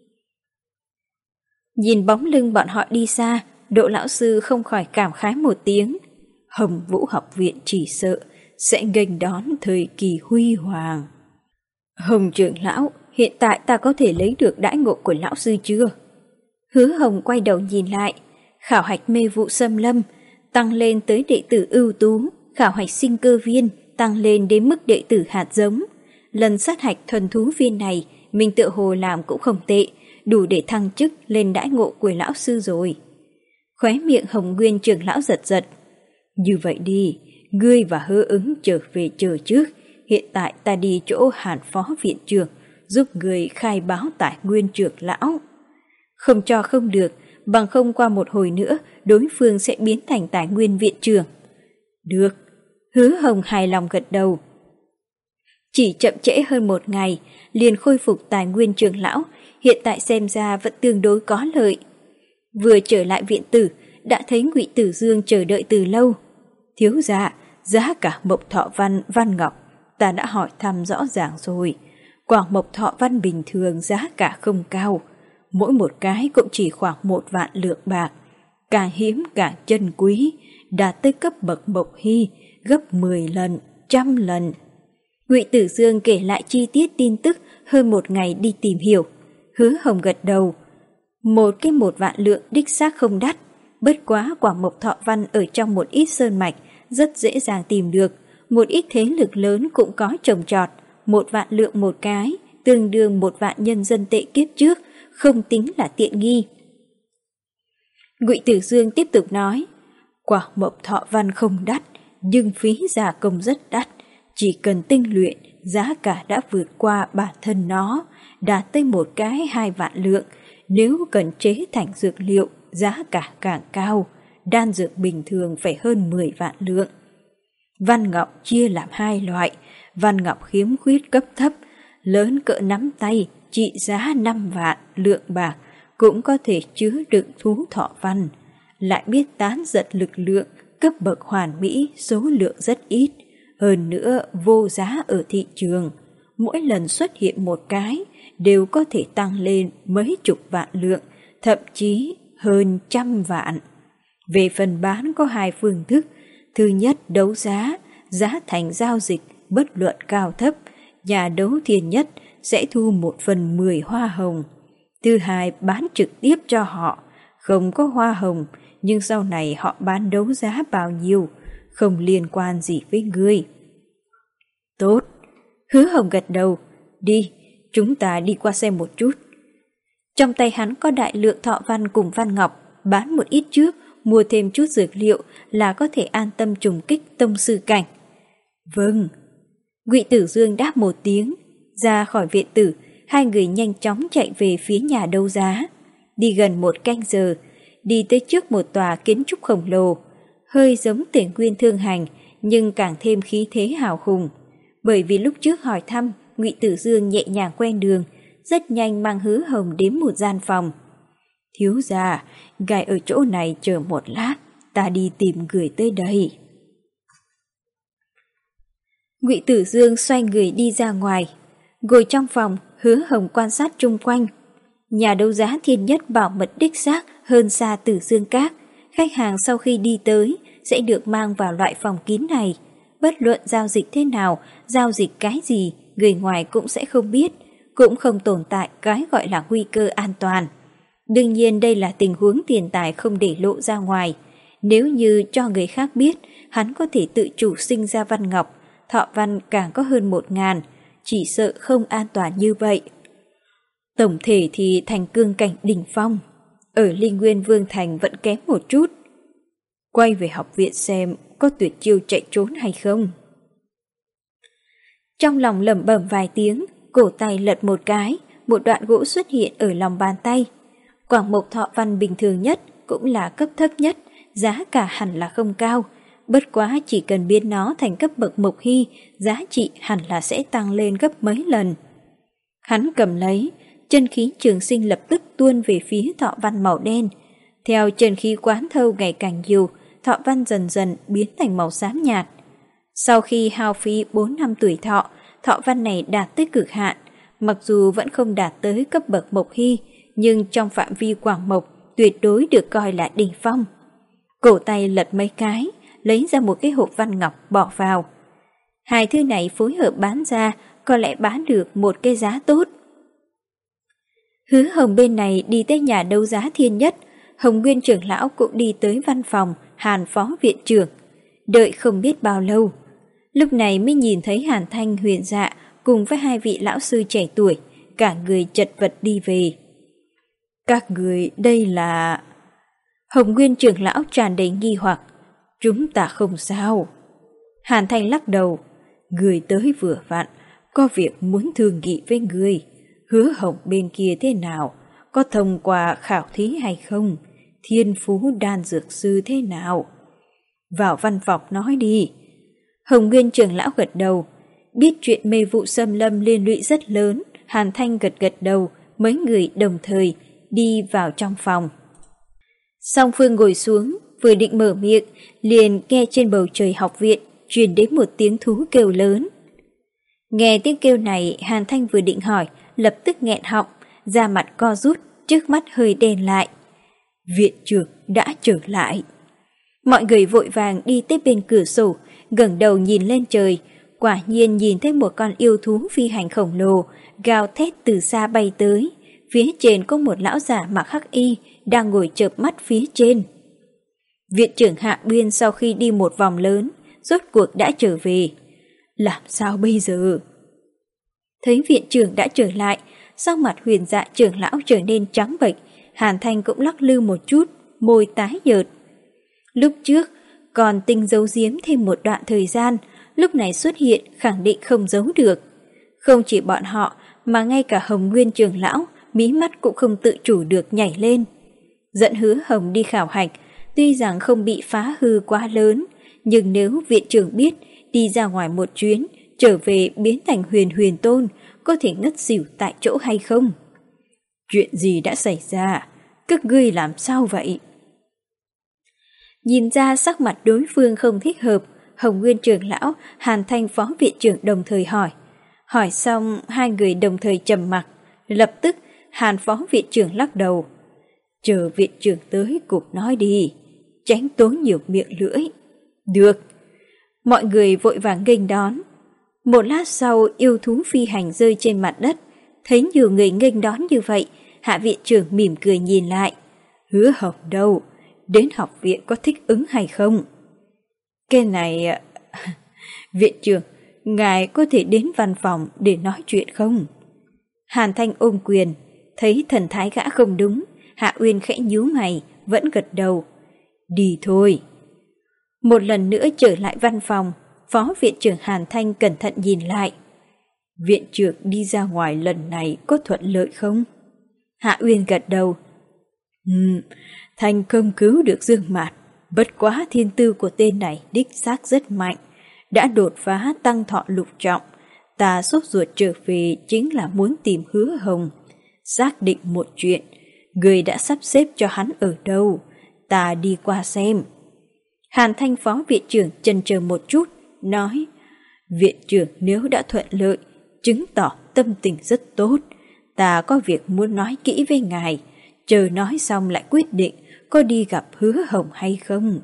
Nhìn bóng lưng bọn họ đi xa, Đỗ lão sư không khỏi cảm khái một tiếng. Hồng Vũ học viện chỉ sợ sẽ nghênh đón thời kỳ huy hoàng. Hồng trưởng lão, hiện tại ta có thể lấy được đãi ngộ của lão sư chưa? Hứa Hồng quay đầu nhìn lại, khảo hạch mê vụ xâm lâm tăng lên tới đệ tử ưu tú, khảo hạch sinh cơ viên tăng lên đến mức đệ tử hạt giống. Lần sát hạch thuần thú viên này mình tựa hồ làm cũng không tệ, đủ để thăng chức lên đãi ngộ của lão sư rồi. Khóe miệng Hồng Nguyên trưởng lão giật giật. Như vậy đi, ngươi và Hứa Ứng trở về chờ trước, hiện tại ta đi chỗ Hàn phó viện trưởng giúp người khai báo tài nguyên trưởng lão. Không cho không được, bằng không qua một hồi nữa đối phương sẽ biến thành tài nguyên viện trưởng. Được. Hứa Hồng hài lòng gật đầu. Chỉ chậm trễ hơn một ngày liền khôi phục tài nguyên trưởng lão, hiện tại xem ra vẫn tương đối có lợi. Vừa trở lại viện tử đã thấy Ngụy Tử Dương chờ đợi từ lâu. Thiếu gia, giá cả Mộc Thọ Văn Văn Ngọc ta đã hỏi thăm rõ ràng rồi. Quả Mộc Thọ Văn bình thường giá cả không cao, mỗi một cái cũng chỉ khoảng một vạn lượng bạc, càng hiếm càng chân quý, đạt tới cấp bậc Mộc Hy gấp mười lần, trăm lần. Ngụy Tử Dương kể lại chi tiết tin tức hơn một ngày đi tìm hiểu. Hứa Hồng gật đầu. Một cái một vạn lượng đích xác không đắt, bất quá quả Mộc Thọ Văn ở trong một ít sơn mạch rất dễ dàng tìm được, một ít thế lực lớn cũng có trồng trọt, một vạn lượng một cái, tương đương một vạn nhân dân tệ kiếp trước, không tính là tiện nghi. Ngụy Tử Dương tiếp tục nói, quả Mộc Thọ Văn không đắt, nhưng phí gia công rất đắt, chỉ cần tinh luyện, giá cả đã vượt qua bản thân nó, đạt tới một cái hai vạn lượng. Nếu cần chế thành dược liệu, giá cả càng cao, đan dược bình thường phải hơn mười vạn lượng. Văn ngọc chia làm hai loại, văn ngọc khiếm khuyết cấp thấp, lớn cỡ nắm tay, trị giá năm vạn lượng bạc, cũng có thể chứa đựng thú thọ văn. lại biết tán giật lực lượng, cấp bậc hoàn mỹ, số lượng rất ít, hơn nữa vô giá ở thị trường. Mỗi lần xuất hiện một cái đều có thể tăng lên mấy chục vạn lượng, thậm chí hơn trăm vạn. Về phần bán có hai phương thức. Thứ nhất, đấu giá, giá thành giao dịch bất luận cao thấp, nhà đấu thiên nhất sẽ thu một phần mười hoa hồng. Thứ hai, bán trực tiếp cho họ, không có hoa hồng, nhưng sau này họ bán đấu giá bao nhiêu, không liên quan gì với ngươi. Tốt, Hứa Hồng gật đầu, đi, chúng ta đi qua xem một chút. Trong tay hắn có đại lượng thọ văn cùng văn ngọc, bán một ít trước, mua thêm chút dược liệu là có thể an tâm trùng kích tông sư cảnh. Vâng. Ngụy Tử Dương đáp một tiếng, ra khỏi viện tử, hai người nhanh chóng chạy về phía nhà đấu giá. Đi gần một canh giờ, đi tới trước một tòa kiến trúc khổng lồ, hơi giống Tiền Nguyên Thương Hành nhưng càng thêm khí thế hào hùng. Bởi vì lúc trước hỏi thăm, Ngụy Tử Dương nhẹ nhàng quen đường, rất nhanh mang Hứa Hồng đến một gian phòng. Thiếu gia, ngài ở chỗ này chờ một lát, ta đi tìm người tới đây. Ngụy Tử Dương xoay người đi ra ngoài, ngồi trong phòng, Hứa Hồng quan sát chung quanh. Nhà đấu giá Thiên Nhất bảo mật đích xác hơn xa Tử Dương Các. Khách hàng sau khi đi tới sẽ được mang vào loại phòng kín này. Bất luận giao dịch thế nào, giao dịch cái gì, người ngoài cũng sẽ không biết, cũng không tồn tại cái gọi là nguy cơ an toàn. Đương nhiên đây là tình huống tiền tài không để lộ ra ngoài. Nếu như cho người khác biết, hắn có thể tự chủ sinh ra văn ngọc, thọ văn càng có hơn một ngàn, chỉ sợ không an toàn như vậy. Tổng thể thì thành cương cảnh đỉnh phong, ở Linh Nguyên Vương Thành vẫn kém một chút. Quay về học viện xem có tuyệt chiêu chạy trốn hay không. Trong lòng lẩm bẩm vài tiếng, cổ tay lật một cái, một đoạn gỗ xuất hiện ở lòng bàn tay. Quảng mộc thọ văn bình thường nhất cũng là cấp thấp nhất, giá cả hẳn là không cao. Bất quá chỉ cần biến nó thành cấp bậc mộc hy, giá trị hẳn là sẽ tăng lên gấp mấy lần. Hắn cầm lấy, chân khí trường sinh lập tức tuôn về phía thọ văn màu đen. Theo chân khí quán thâu ngày càng nhiều, thọ văn dần dần biến thành màu xám nhạt. Sau khi hao phí bốn năm tuổi thọ, thọ văn này đạt tới cực hạn. Mặc dù vẫn không đạt tới cấp bậc mộc hy, nhưng trong phạm vi quảng mộc tuyệt đối được coi là đỉnh phong. Cổ tay lật mấy cái, lấy ra một cái hộp văn ngọc bỏ vào. Hai thứ này phối hợp bán ra, có lẽ bán được một cái giá tốt. Hứa Hồng bên này đi tới nhà đấu giá Thiên Nhất, Hồng Nguyên trưởng lão cũng đi tới văn phòng Hàn phó viện trưởng. Đợi không biết bao lâu, lúc này mới nhìn thấy Hàn Thanh, Huyền Dạ cùng với hai vị lão sư trẻ tuổi, cả người chật vật đi về. Các người đây là... Hồng Nguyên trưởng lão tràn đầy nghi hoặc. Chúng ta không sao. Hàn Thanh lắc đầu. Người tới vừa vặn, có việc muốn thương nghị với người. Hứa Hồng bên kia thế nào? Có thông qua khảo thí hay không? Thiên phú đan dược sư thế nào? Vào văn phòng nói đi. Hồng Nguyên trưởng lão gật đầu. Biết chuyện mê vụ xâm lâm liên lụy rất lớn, Hàn Thanh gật gật đầu, mấy người đồng thời đi vào trong phòng. Song Phương ngồi xuống, vừa định mở miệng, liền nghe trên bầu trời học viện truyền đến một tiếng thú kêu lớn. Nghe tiếng kêu này, Hàn Thanh vừa định hỏi, lập tức nghẹn họng, da mặt co rút, trước mắt hơi đen lại. Viện trưởng đã trở lại. Mọi người vội vàng đi tới bên cửa sổ, ngẩng đầu nhìn lên trời, quả nhiên nhìn thấy một con yêu thú phi hành khổng lồ, gào thét từ xa bay tới. Phía trên có một lão giả mặc hắc y đang ngồi chợp mắt phía trên. Viện trưởng Hạ Biên sau khi đi một vòng lớn, rốt cuộc đã trở về. Làm sao bây giờ? Thấy viện trưởng đã trở lại, sắc mặt Huyền Dạ trưởng lão trở nên trắng bệch, Hàn Thanh cũng lắc lư một chút, môi tái nhợt. Lúc trước còn tinh giấu giếm thêm một đoạn thời gian, lúc này xuất hiện khẳng định không giấu được. Không chỉ bọn họ mà ngay cả Hồng Nguyên trưởng lão, mí mắt cũng không tự chủ được nhảy lên. Dẫn Hứa Hồng đi khảo hạch, tuy rằng không bị phá hư quá lớn, nhưng nếu viện trưởng biết đi ra ngoài một chuyến, trở về biến thành Huyền Huyền Tôn, có thể ngất xỉu tại chỗ hay không? Chuyện gì đã xảy ra? Các ngươi làm sao vậy? Nhìn ra sắc mặt đối phương không thích hợp, Hồng Nguyên trưởng lão, Hàn Thanh phó viện trưởng đồng thời hỏi. Hỏi xong, hai người đồng thời trầm mặc. Lập tức, Hàn phó viện trưởng lắc đầu. Chờ viện trưởng tới cuộc nói đi, tránh tốn nhiều miệng lưỡi. Được. Mọi người vội vàng nghênh đón. Một lát sau, yêu thú phi hành rơi trên mặt đất. Thấy nhiều người nghênh đón như vậy, Hạ viện trưởng mỉm cười nhìn lại. Hứa Hồng đâu? Đến học viện có thích ứng hay không? Cái này... Viện trưởng, ngài có thể đến văn phòng để nói chuyện không? Hàn Thanh ôm quyền, thấy thần thái gã không đúng, Hạ Uyên khẽ nhíu mày, vẫn gật đầu. Đi thôi. Một lần nữa trở lại văn phòng, phó viện trưởng Hàn Thanh cẩn thận nhìn lại. Viện trưởng đi ra ngoài lần này có thuận lợi không? Hạ Uyên gật đầu. Ừm, thành công cứu được Dương Mạt, bất quá thiên tư của tên này đích xác rất mạnh, đã đột phá tăng thọ lục trọng. Ta sốt ruột trở về chính là muốn tìm Hứa Hồng, xác định một chuyện, người đã sắp xếp cho hắn ở đâu, ta đi qua xem. Hàn Thanh phó viện trưởng chần chờ một chút, nói, viện trưởng nếu đã thuận lợi, chứng tỏ tâm tình rất tốt, ta có việc muốn nói kỹ với ngài, chờ nói xong lại quyết định có đi gặp Hứa Hồng hay không.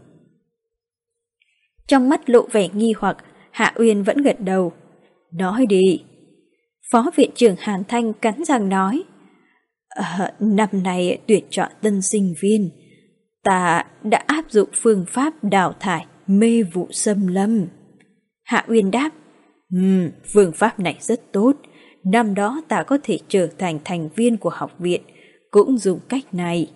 Trong mắt lộ vẻ nghi hoặc, Hạ Uyên vẫn gật đầu. Nói đi. Phó viện trưởng Hàn Thanh cắn răng nói. À, năm nay tuyển chọn tân sinh viên, ta đã áp dụng phương pháp đào thải mê vụ xâm lâm. Hạ Uyên đáp. Ừm, phương pháp này rất tốt. Năm đó ta có thể trở thành thành viên của học viện, cũng dùng cách này.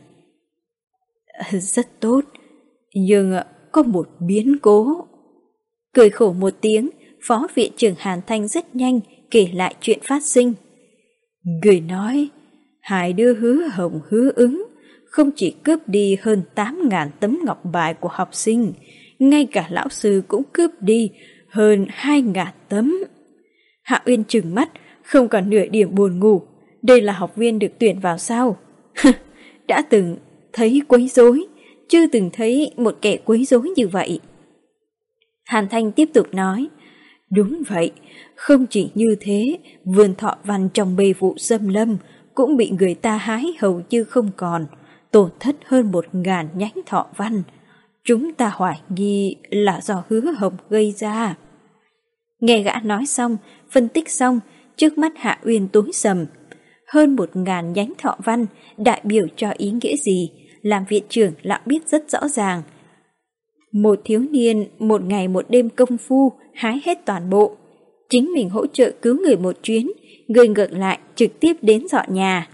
À, rất tốt, nhưng có một biến cố. Cười khổ một tiếng, phó viện trưởng Hàn Thanh rất nhanh kể lại chuyện phát sinh. Người nói, hai đứa Hứa Hồng Hứa Ứng không chỉ cướp đi hơn tám nghìn tấm ngọc bài của học sinh, ngay cả lão sư cũng cướp đi hơn hai nghìn tấm. Hạ Uyên trừng mắt, không còn nửa điểm buồn ngủ. Đây là học viên được tuyển vào sao? Đã từng thấy quấy rối, chưa từng thấy một kẻ quấy rối như vậy. Hàn Thanh tiếp tục nói, đúng vậy, không chỉ như thế, vườn thọ văn trong mê vụ xâm lâm cũng bị người ta hái hầu như không còn, tổn thất hơn một ngàn nhánh thọ văn. Chúng ta hoài nghi là do Hứa Hồng gây ra. Nghe gã nói xong, phân tích xong, trước mắt Hạ Uyên tối sầm. Hơn một ngàn nhánh thọ văn đại biểu cho ý nghĩa gì, làm viện trưởng lão biết rất rõ ràng. Một thiếu niên một ngày một đêm công phu hái hết toàn bộ. Chính mình hỗ trợ cứu người một chuyến, người ngược lại trực tiếp đến dọn nhà.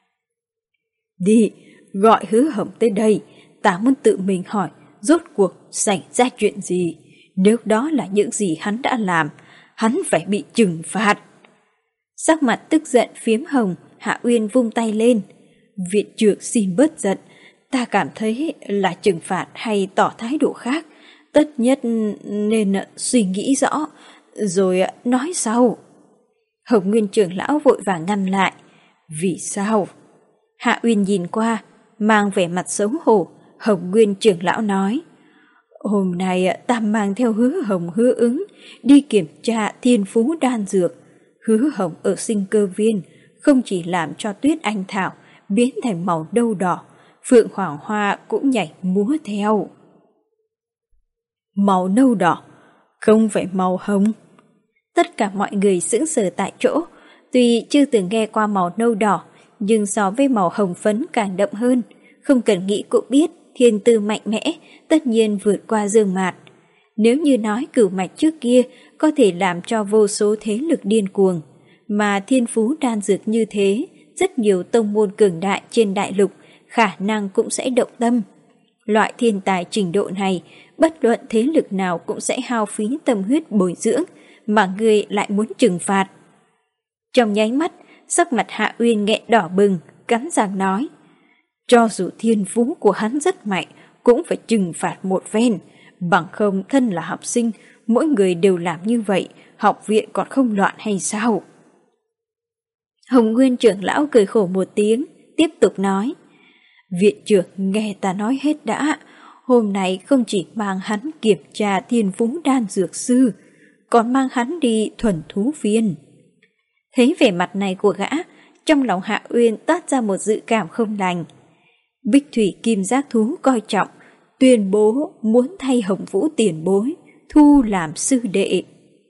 Đi, gọi Hứa Hồng tới đây, ta muốn tự mình hỏi rốt cuộc xảy ra chuyện gì. Nếu đó là những gì hắn đã làm, hắn phải bị trừng phạt. Sắc mặt tức giận phiếm hồng, Hạ Uyên vung tay lên. Viện trưởng xin bớt giận, ta cảm thấy là trừng phạt hay tỏ thái độ khác, tất nhất nên suy nghĩ rõ, rồi nói sau. Hồng Nguyên trưởng lão vội vàng ngăn lại. Vì sao? Hạ Uyên nhìn qua, mang vẻ mặt xấu hổ. Hồng Nguyên trưởng lão nói, hôm nay ta mang theo Hứa Hồng Hứa Ứng đi kiểm tra thiên phú đan dược. Hứa Hồng ở sinh cơ viên không chỉ làm cho tuyết anh thảo biến thành màu nâu đỏ, phượng hoàng hoa cũng nhảy múa theo. Màu nâu đỏ, không phải màu hồng. Tất cả mọi người sững sờ tại chỗ, tuy chưa từng nghe qua màu nâu đỏ, nhưng so với màu hồng phấn càng đậm hơn. Không cần nghĩ cũng biết, thiên tư mạnh mẽ, tất nhiên vượt qua Dương Mạt. Nếu như nói cửu mạch trước kia có thể làm cho vô số thế lực điên cuồng, mà thiên phú đan dược như thế, rất nhiều tông môn cường đại trên đại lục khả năng cũng sẽ động tâm. Loại thiên tài trình độ này, bất luận thế lực nào cũng sẽ hao phí tâm huyết bồi dưỡng, mà ngươi lại muốn trừng phạt. Trong nháy mắt, sắc mặt Hạ Uyên nghẹn đỏ bừng, cắn răng nói, cho dù thiên phú của hắn rất mạnh, cũng phải trừng phạt một phen, bằng không thân là học sinh, mỗi người đều làm như vậy, học viện còn không loạn hay sao? Hồng Nguyên trưởng lão cười khổ một tiếng, tiếp tục nói, viện trưởng nghe ta nói hết đã, hôm nay không chỉ mang hắn kiểm tra thiên phú đan dược sư, còn mang hắn đi thuần thú viên. Thấy vẻ mặt này của gã, trong lòng Hạ Uyên toát ra một dự cảm không lành. Bích thủy kim giác thú coi trọng, tuyên bố muốn thay Hồng Vũ tiền bối, thu làm sư đệ.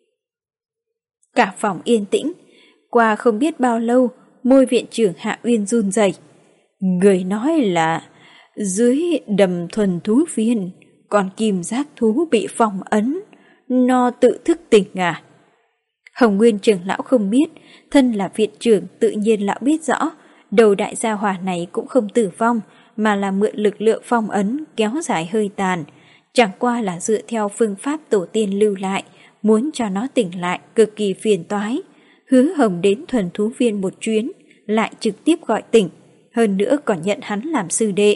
Cả phòng yên tĩnh, qua không biết bao lâu, môi viện trưởng Hạ Uyên run rẩy. Người nói là dưới đầm thuần thú viên, còn kim giác thú bị phong ấn, nó tự thức tỉnh à? Hồng Nguyên trưởng lão không biết, thân là viện trưởng tự nhiên lão biết rõ, đầu đại gia hỏa này cũng không tử vong, mà là mượn lực lượng phong ấn kéo dài hơi tàn, chẳng qua là dựa theo phương pháp tổ tiên lưu lại, muốn cho nó tỉnh lại cực kỳ phiền toái. Hứa Hồng đến thuần thú viên một chuyến, lại trực tiếp gọi tỉnh, hơn nữa còn nhận hắn làm sư đệ.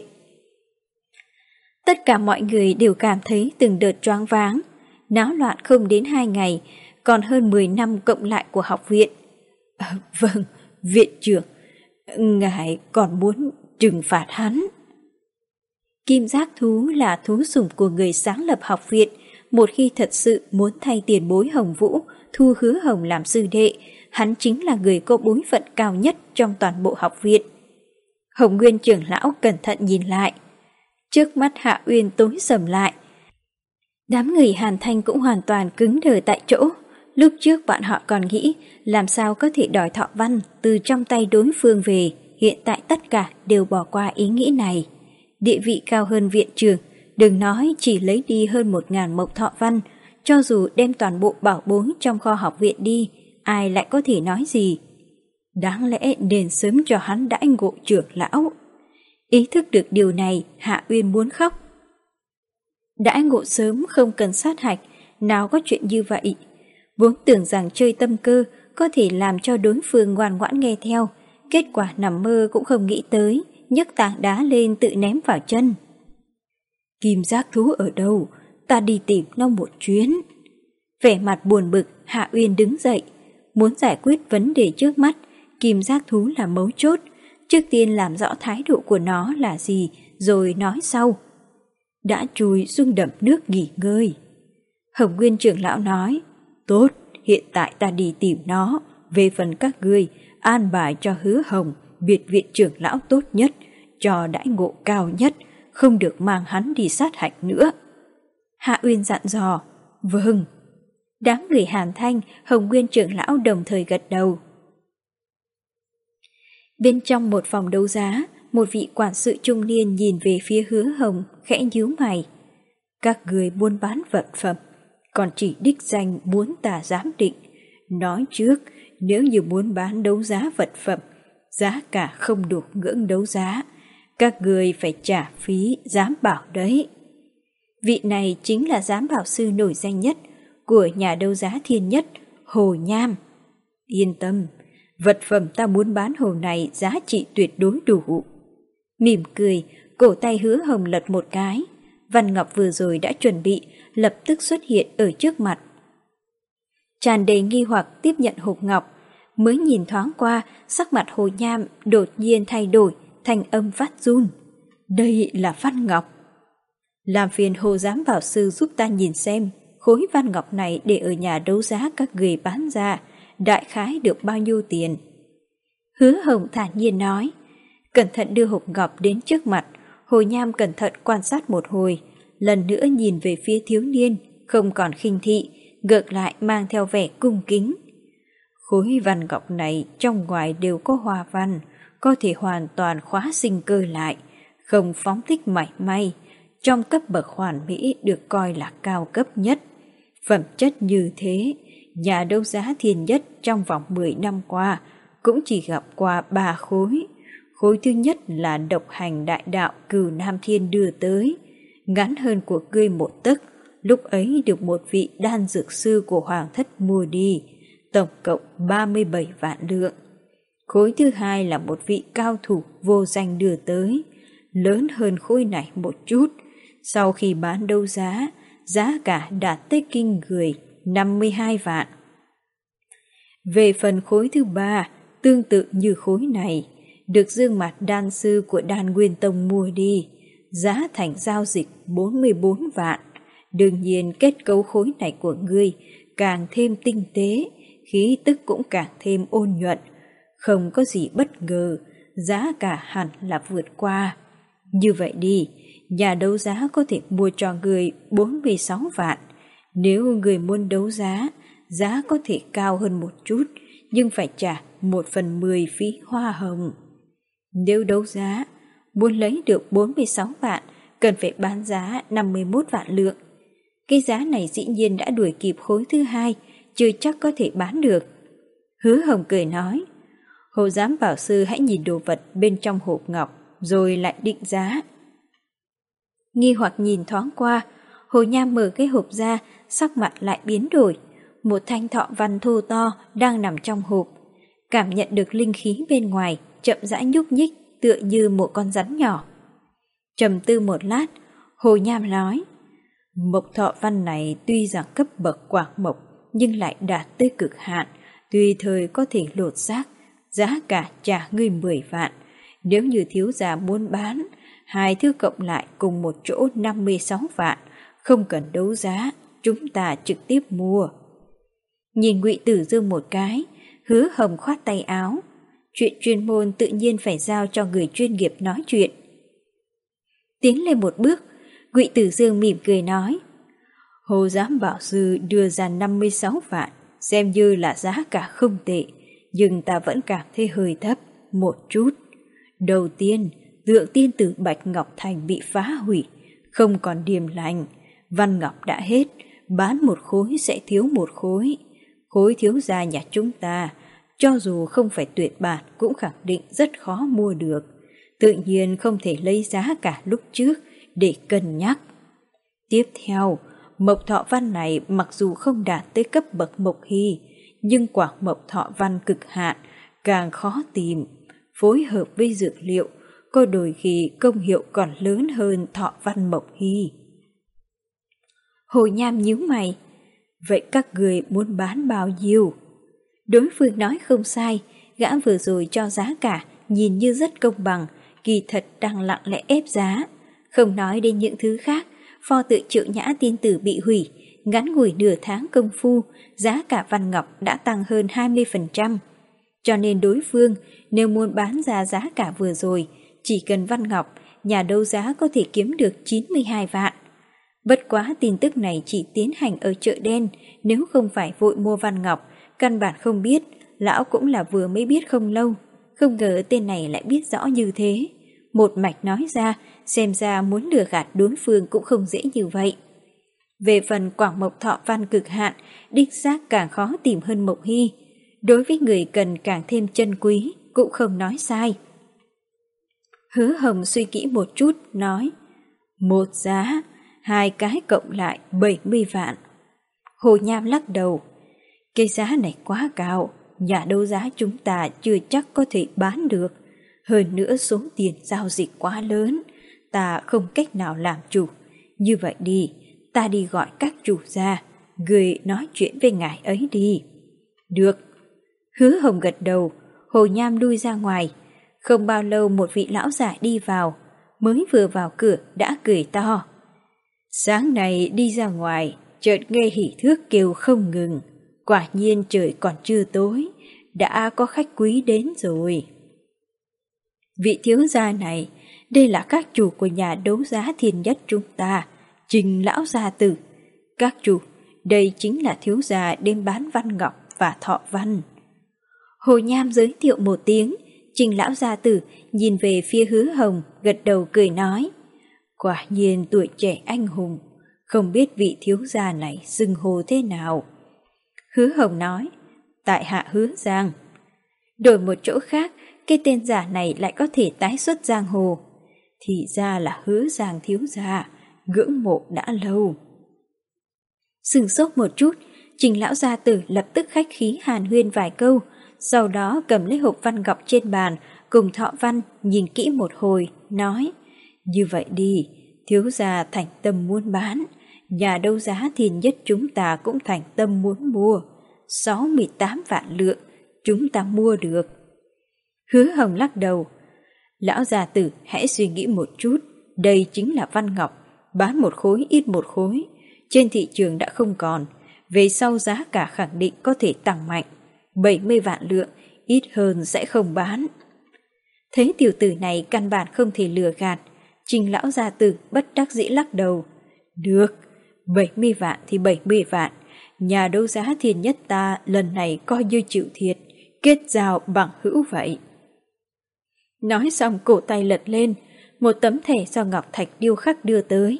Tất cả mọi người đều cảm thấy từng đợt choáng váng, náo loạn không đến hai ngày, còn hơn mười năm cộng lại của học viện. À, vâng, viện trưởng, ngài còn muốn trừng phạt hắn. Kim giác thú là thú sủng của người sáng lập học viện, một khi thật sự muốn thay tiền bối Hồng Vũ, thu Hứa Hồng làm sư đệ, hắn chính là người có bối phận cao nhất trong toàn bộ học viện. Hồng Nguyên trưởng lão cẩn thận nhìn lại. Trước mắt Hạ Uyên tối sầm lại. Đám người Hàn Thanh cũng hoàn toàn cứng đờ tại chỗ. Lúc trước bọn họ còn nghĩ làm sao có thể đòi thọ văn từ trong tay đối phương về, hiện tại tất cả đều bỏ qua ý nghĩ này. Địa vị cao hơn viện trưởng, đừng nói chỉ lấy đi hơn một ngàn mộc thọ văn, cho dù đem toàn bộ bảo bối trong kho học viện đi, ai lại có thể nói gì. Đáng lẽ nên sớm cho hắn đãi ngộ trưởng lão. Ý thức được điều này, Hạ Uyên muốn khóc. Đãi ngộ sớm không cần sát hạch, nào có chuyện như vậy. Vốn tưởng rằng chơi tâm cơ có thể làm cho đối phương ngoan ngoãn nghe theo, kết quả nằm mơ cũng không nghĩ tới, nhấc tảng đá lên tự ném vào chân. Kim giác thú ở đâu? Ta đi tìm nó một chuyến. Vẻ mặt buồn bực, Hạ Uyên đứng dậy, muốn giải quyết vấn đề trước mắt. Kim giác thú là mấu chốt, trước tiên làm rõ thái độ của nó là gì, rồi nói sau. Đã chui xuống đầm nước nghỉ ngơi. Hồng Nguyên trưởng lão nói, tốt, hiện tại ta đi tìm nó, về phần các ngươi, an bài cho Hứa Hồng, biệt viện trưởng lão tốt nhất, cho đãi ngộ cao nhất, không được mang hắn đi sát hạch nữa. Hạ Uyên dặn dò, vâng. Đám người Hàn Thanh, Hồng Nguyên trưởng lão đồng thời gật đầu. Bên trong một phòng đấu giá, một vị quản sự trung niên nhìn về phía Hứa Hồng, khẽ nhíu mày. Các người buôn bán vật phẩm, còn chỉ đích danh muốn ta giám định. Nói trước, nếu như muốn bán đấu giá vật phẩm, giá cả không đủ ngưỡng đấu giá, các người phải trả phí giám bảo đấy. Vị này chính là giám bảo sư nổi danh nhất của nhà đấu giá Thiên Nhất, Hồ Nham. Yên tâm, vật phẩm ta muốn bán hồ này giá trị tuyệt đối đủ. Mỉm cười, cổ tay Hứa Hồng lật một cái. Văn Ngọc vừa rồi đã chuẩn bị, lập tức xuất hiện ở trước mặt. Tràn đầy nghi hoặc tiếp nhận hộp ngọc, mới nhìn thoáng qua, sắc mặt Hồ Nham đột nhiên thay đổi, thanh âm phát run. Đây là Văn Ngọc. Làm phiền Hồ giám bảo sư giúp ta nhìn xem, khối Văn Ngọc này để ở nhà đấu giá các người bán ra, đại khái được bao nhiêu tiền. Hứa Hồng thản nhiên nói, cẩn thận đưa hộp ngọc đến trước mặt. Hồ Nham cẩn thận quan sát một hồi, lần nữa nhìn về phía thiếu niên, không còn khinh thị, ngược lại mang theo vẻ cung kính. Khối văn ngọc này trong ngoài đều có hoa văn, có thể hoàn toàn khóa sinh cơ lại, không phóng thích mảy may, trong cấp bậc hoàn mỹ được coi là cao cấp nhất. Phẩm chất như thế, nhà đấu giá Thiên Nhất trong vòng mười năm qua cũng chỉ gặp qua ba khối. Khối thứ nhất là độc hành đại đạo Cửu Nam Thiên đưa tới, ngắn hơn của ngươi một tấc, lúc ấy được một vị đan dược sư của Hoàng thất mua đi, tổng cộng ba mươi bảy vạn lượng. Khối thứ hai là một vị cao thủ vô danh đưa tới, lớn hơn khối này một chút, sau khi bán đấu giá, giá cả đạt tới kinh người năm mươi hai vạn. Về phần khối thứ ba, tương tự như khối này, được Dương Mạt đan sư của Đan Nguyên Tông mua đi, giá thành giao dịch bốn mươi bốn vạn. Đương nhiên kết cấu khối này của ngươi càng thêm tinh tế, khí tức cũng càng thêm ôn nhuận. Không có gì bất ngờ, giá cả hẳn là vượt qua. Như vậy đi, nhà đấu giá có thể mua cho người bốn mươi sáu vạn. Nếu người muốn đấu giá, giá có thể cao hơn một chút, nhưng phải trả một phần mười phí hoa hồng. Nếu đấu giá, muốn lấy được bốn mươi sáu vạn, cần phải bán giá năm mươi mốt vạn lượng. Cái giá này dĩ nhiên đã đuổi kịp khối thứ hai, chưa chắc có thể bán được. Hứa Hồng cười nói, Hồ Giám Bảo Sư hãy nhìn đồ vật bên trong hộp ngọc, rồi lại định giá. Nghi hoặc nhìn thoáng qua, Hồ Nham mở cái hộp ra, sắc mặt lại biến đổi. Một thanh thọ văn thô to đang nằm trong hộp. Cảm nhận được linh khí bên ngoài, chậm rãi nhúc nhích, tựa như một con rắn nhỏ. Trầm tư một lát, Hồ Nham nói, mộc thọ văn này tuy rằng cấp bậc quảng mộc, nhưng lại đạt tới cực hạn, tùy thời có thể lột xác, giá cả trả ngươi mười vạn. Nếu như thiếu gia muốn bán, hai thứ cộng lại cùng một chỗ năm mươi sáu vạn, không cần đấu giá, chúng ta trực tiếp mua. Nhìn Ngụy Tử Dương một cái, Hứa Hồng khoát tay áo. Chuyện chuyên môn tự nhiên phải giao cho người chuyên nghiệp nói chuyện. Tiến lên một bước, Ngụy Tử Dương mỉm cười nói, Hồ Giám Bảo Sư đưa ra năm mươi sáu vạn, xem như là giá cả không tệ, nhưng ta vẫn cảm thấy hơi thấp một chút. Đầu tiên, tượng tiên tử Bạch Ngọc Thành bị phá hủy, không còn điềm lành, văn ngọc đã hết, bán một khối sẽ thiếu một khối. Khối thiếu gia nhà chúng ta, cho dù không phải tuyệt bản cũng khẳng định rất khó mua được, tự nhiên không thể lấy giá cả lúc trước để cân nhắc. Tiếp theo, mộc thọ văn này mặc dù không đạt tới cấp bậc mộc hy, nhưng quảng mộc thọ văn cực hạn càng khó tìm, phối hợp với dược liệu, có đôi khi công hiệu còn lớn hơn thọ văn mộc hy. Hồ Nham nhíu mày, vậy các người muốn bán bao nhiêu? Đối phương nói không sai, gã vừa rồi cho giá cả nhìn như rất công bằng, kỳ thật đang lặng lẽ ép giá. Không nói đến những thứ khác, pho tượng Triệu Nhã tiên tử bị hủy, ngắn ngủi nửa tháng công phu, giá cả văn ngọc đã tăng hơn hai mươi phần trăm. Cho nên đối phương nếu muốn bán ra giá cả vừa rồi, chỉ cần văn ngọc, nhà đấu giá có thể kiếm được chín mươi hai vạn. Bất quá tin tức này chỉ tiến hành ở chợ đen, nếu không phải vội mua văn ngọc, căn bản không biết, lão cũng là vừa mới biết không lâu. Không ngờ tên này lại biết rõ như thế. Một mạch nói ra, xem ra muốn lừa gạt đối phương cũng không dễ như vậy. Về phần quảng mộc thọ văn cực hạn, đích xác càng khó tìm hơn mộc hy. Đối với người cần càng thêm chân quý, cũng không nói sai. Hứa Hồng suy kỹ một chút, nói, một giá, hai cái cộng lại bảy mươi vạn. Hồ Nham lắc đầu, cái giá này quá cao, nhà đấu giá chúng ta chưa chắc có thể bán được. Hơn nữa số tiền giao dịch quá lớn, ta không cách nào làm chủ. Như vậy đi, ta đi gọi các chủ ra, người nói chuyện với ngài ấy đi. Được. Hứa Hồng gật đầu, Hồ Nham lui ra ngoài. Không bao lâu một vị lão giả đi vào, mới vừa vào cửa đã cười to. Sáng nay đi ra ngoài, chợt nghe hỉ thước kêu không ngừng. Quả nhiên trời còn chưa tối, đã có khách quý đến rồi. Vị thiếu gia này, đây là các chủ của nhà đấu giá Thiên Nhất chúng ta, Trình lão gia tử. Các chủ, đây chính là thiếu gia đêm bán văn ngọc và thọ văn. Hồ Nham giới thiệu một tiếng, Trình lão gia tử nhìn về phía Hứa Hồng, gật đầu cười nói, quả nhiên tuổi trẻ anh hùng, không biết vị thiếu gia này xưng hô thế nào. Hứa Hồng nói, tại hạ Hứa Giang. Đổi một chỗ khác, cái tên giả này lại có thể tái xuất giang hồ. Thì ra là Hứa Giang thiếu gia, ngưỡng mộ đã lâu. Sừng sốt một chút, Trình lão gia tử lập tức khách khí hàn huyên vài câu, sau đó cầm lấy hộp văn ngọc trên bàn, cùng thọ văn nhìn kỹ một hồi, nói, như vậy đi, thiếu gia thành tâm muốn bán, nhà đấu giá Thiên Nhất chúng ta cũng thành tâm muốn mua, sáu mươi tám vạn lượng, chúng ta mua được. Hứa Hồng lắc đầu, lão gia tử hãy suy nghĩ một chút, đây chính là văn ngọc, bán một khối ít một khối, trên thị trường đã không còn, về sau giá cả khẳng định có thể tăng mạnh, bảy mươi vạn lượng, ít hơn sẽ không bán. Thấy tiểu tử này căn bản không thể lừa gạt, Trình lão gia tử bất đắc dĩ lắc đầu. Được, bảy mươi vạn thì bảy mươi vạn, nhà đấu giá Thiên Nhất ta lần này coi như chịu thiệt, kết giao bằng hữu vậy. Nói xong cổ tay lật lên, một tấm thẻ do ngọc thạch điêu khắc đưa tới.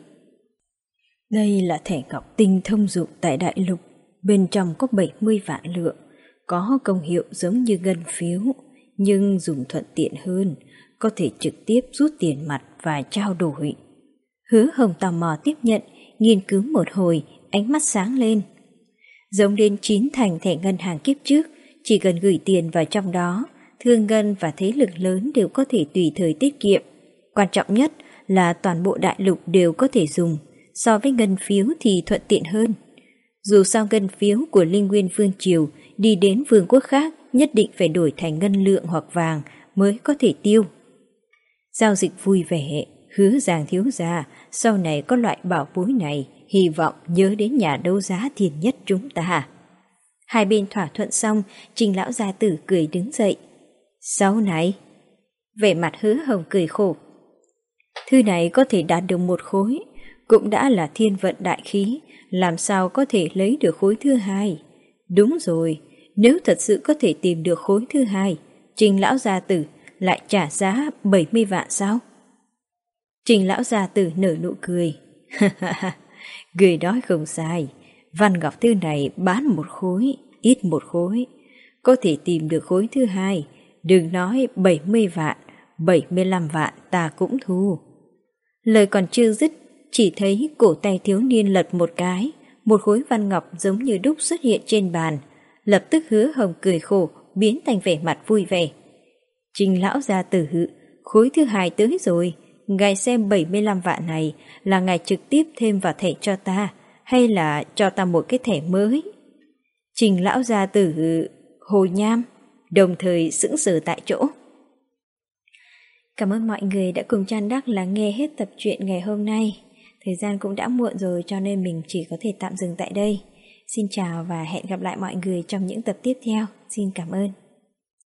Đây là thẻ ngọc tinh thông dụng tại đại lục, bên trong có bảy mươi vạn lượng, có công hiệu giống như ngân phiếu, nhưng dùng thuận tiện hơn, có thể trực tiếp rút tiền mặt và trao đổi. Hứa Hồng tò mò tiếp nhận, nghiên cứu một hồi, ánh mắt sáng lên. Giống đến chín thành thẻ ngân hàng kiếp trước, chỉ cần gửi tiền vào trong đó, thương ngân và thế lực lớn đều có thể tùy thời tiết kiệm. Quan trọng nhất là toàn bộ đại lục đều có thể dùng, so với ngân phiếu thì thuận tiện hơn. Dù sao ngân phiếu của Linh Nguyên Vương Triều đi đến vương quốc khác nhất định phải đổi thành ngân lượng hoặc vàng mới có thể tiêu. Giao dịch vui vẻ, hứa Giang thiếu gia sau này có loại bảo bối này, hy vọng nhớ đến nhà đấu giá Thiên Nhất chúng ta. Hai bên thỏa thuận xong, Trình lão gia tử cười đứng dậy. Sau này, vẻ mặt Hứa Hồng cười khổ. Thư này có thể đạt được một khối, cũng đã là thiên vận đại khí, làm sao có thể lấy được khối thứ hai. Đúng rồi, nếu thật sự có thể tìm được khối thứ hai, Trình lão gia tử lại trả giá bảy mươi vạn sao? Trình lão gia tử nở nụ cười. Người nói không sai, văn ngọc thư này bán một khối, ít một khối, có thể tìm được khối thứ hai, đừng nói bảy mươi vạn, bảy mươi lăm vạn ta cũng thu. Lời còn chưa dứt, chỉ thấy cổ tay thiếu niên lật một cái, một khối văn ngọc giống như đúc xuất hiện trên bàn, lập tức Hứa Hồng cười khổ, biến thành vẻ mặt vui vẻ. Trình lão gia tử, khối thứ hai tới rồi, ngài xem bảy mươi lăm vạn này là ngài trực tiếp thêm vào thẻ cho ta, hay là cho ta một cái thẻ mới? Trình lão gia tử hồ nham, đồng thời sững sờ tại chỗ. Cảm ơn mọi người đã cùng Chan Đắc lắng nghe hết tập truyện ngày hôm nay. Thời gian cũng đã muộn rồi cho nên mình chỉ có thể tạm dừng tại đây. Xin chào và hẹn gặp lại mọi người trong những tập tiếp theo. Xin cảm ơn.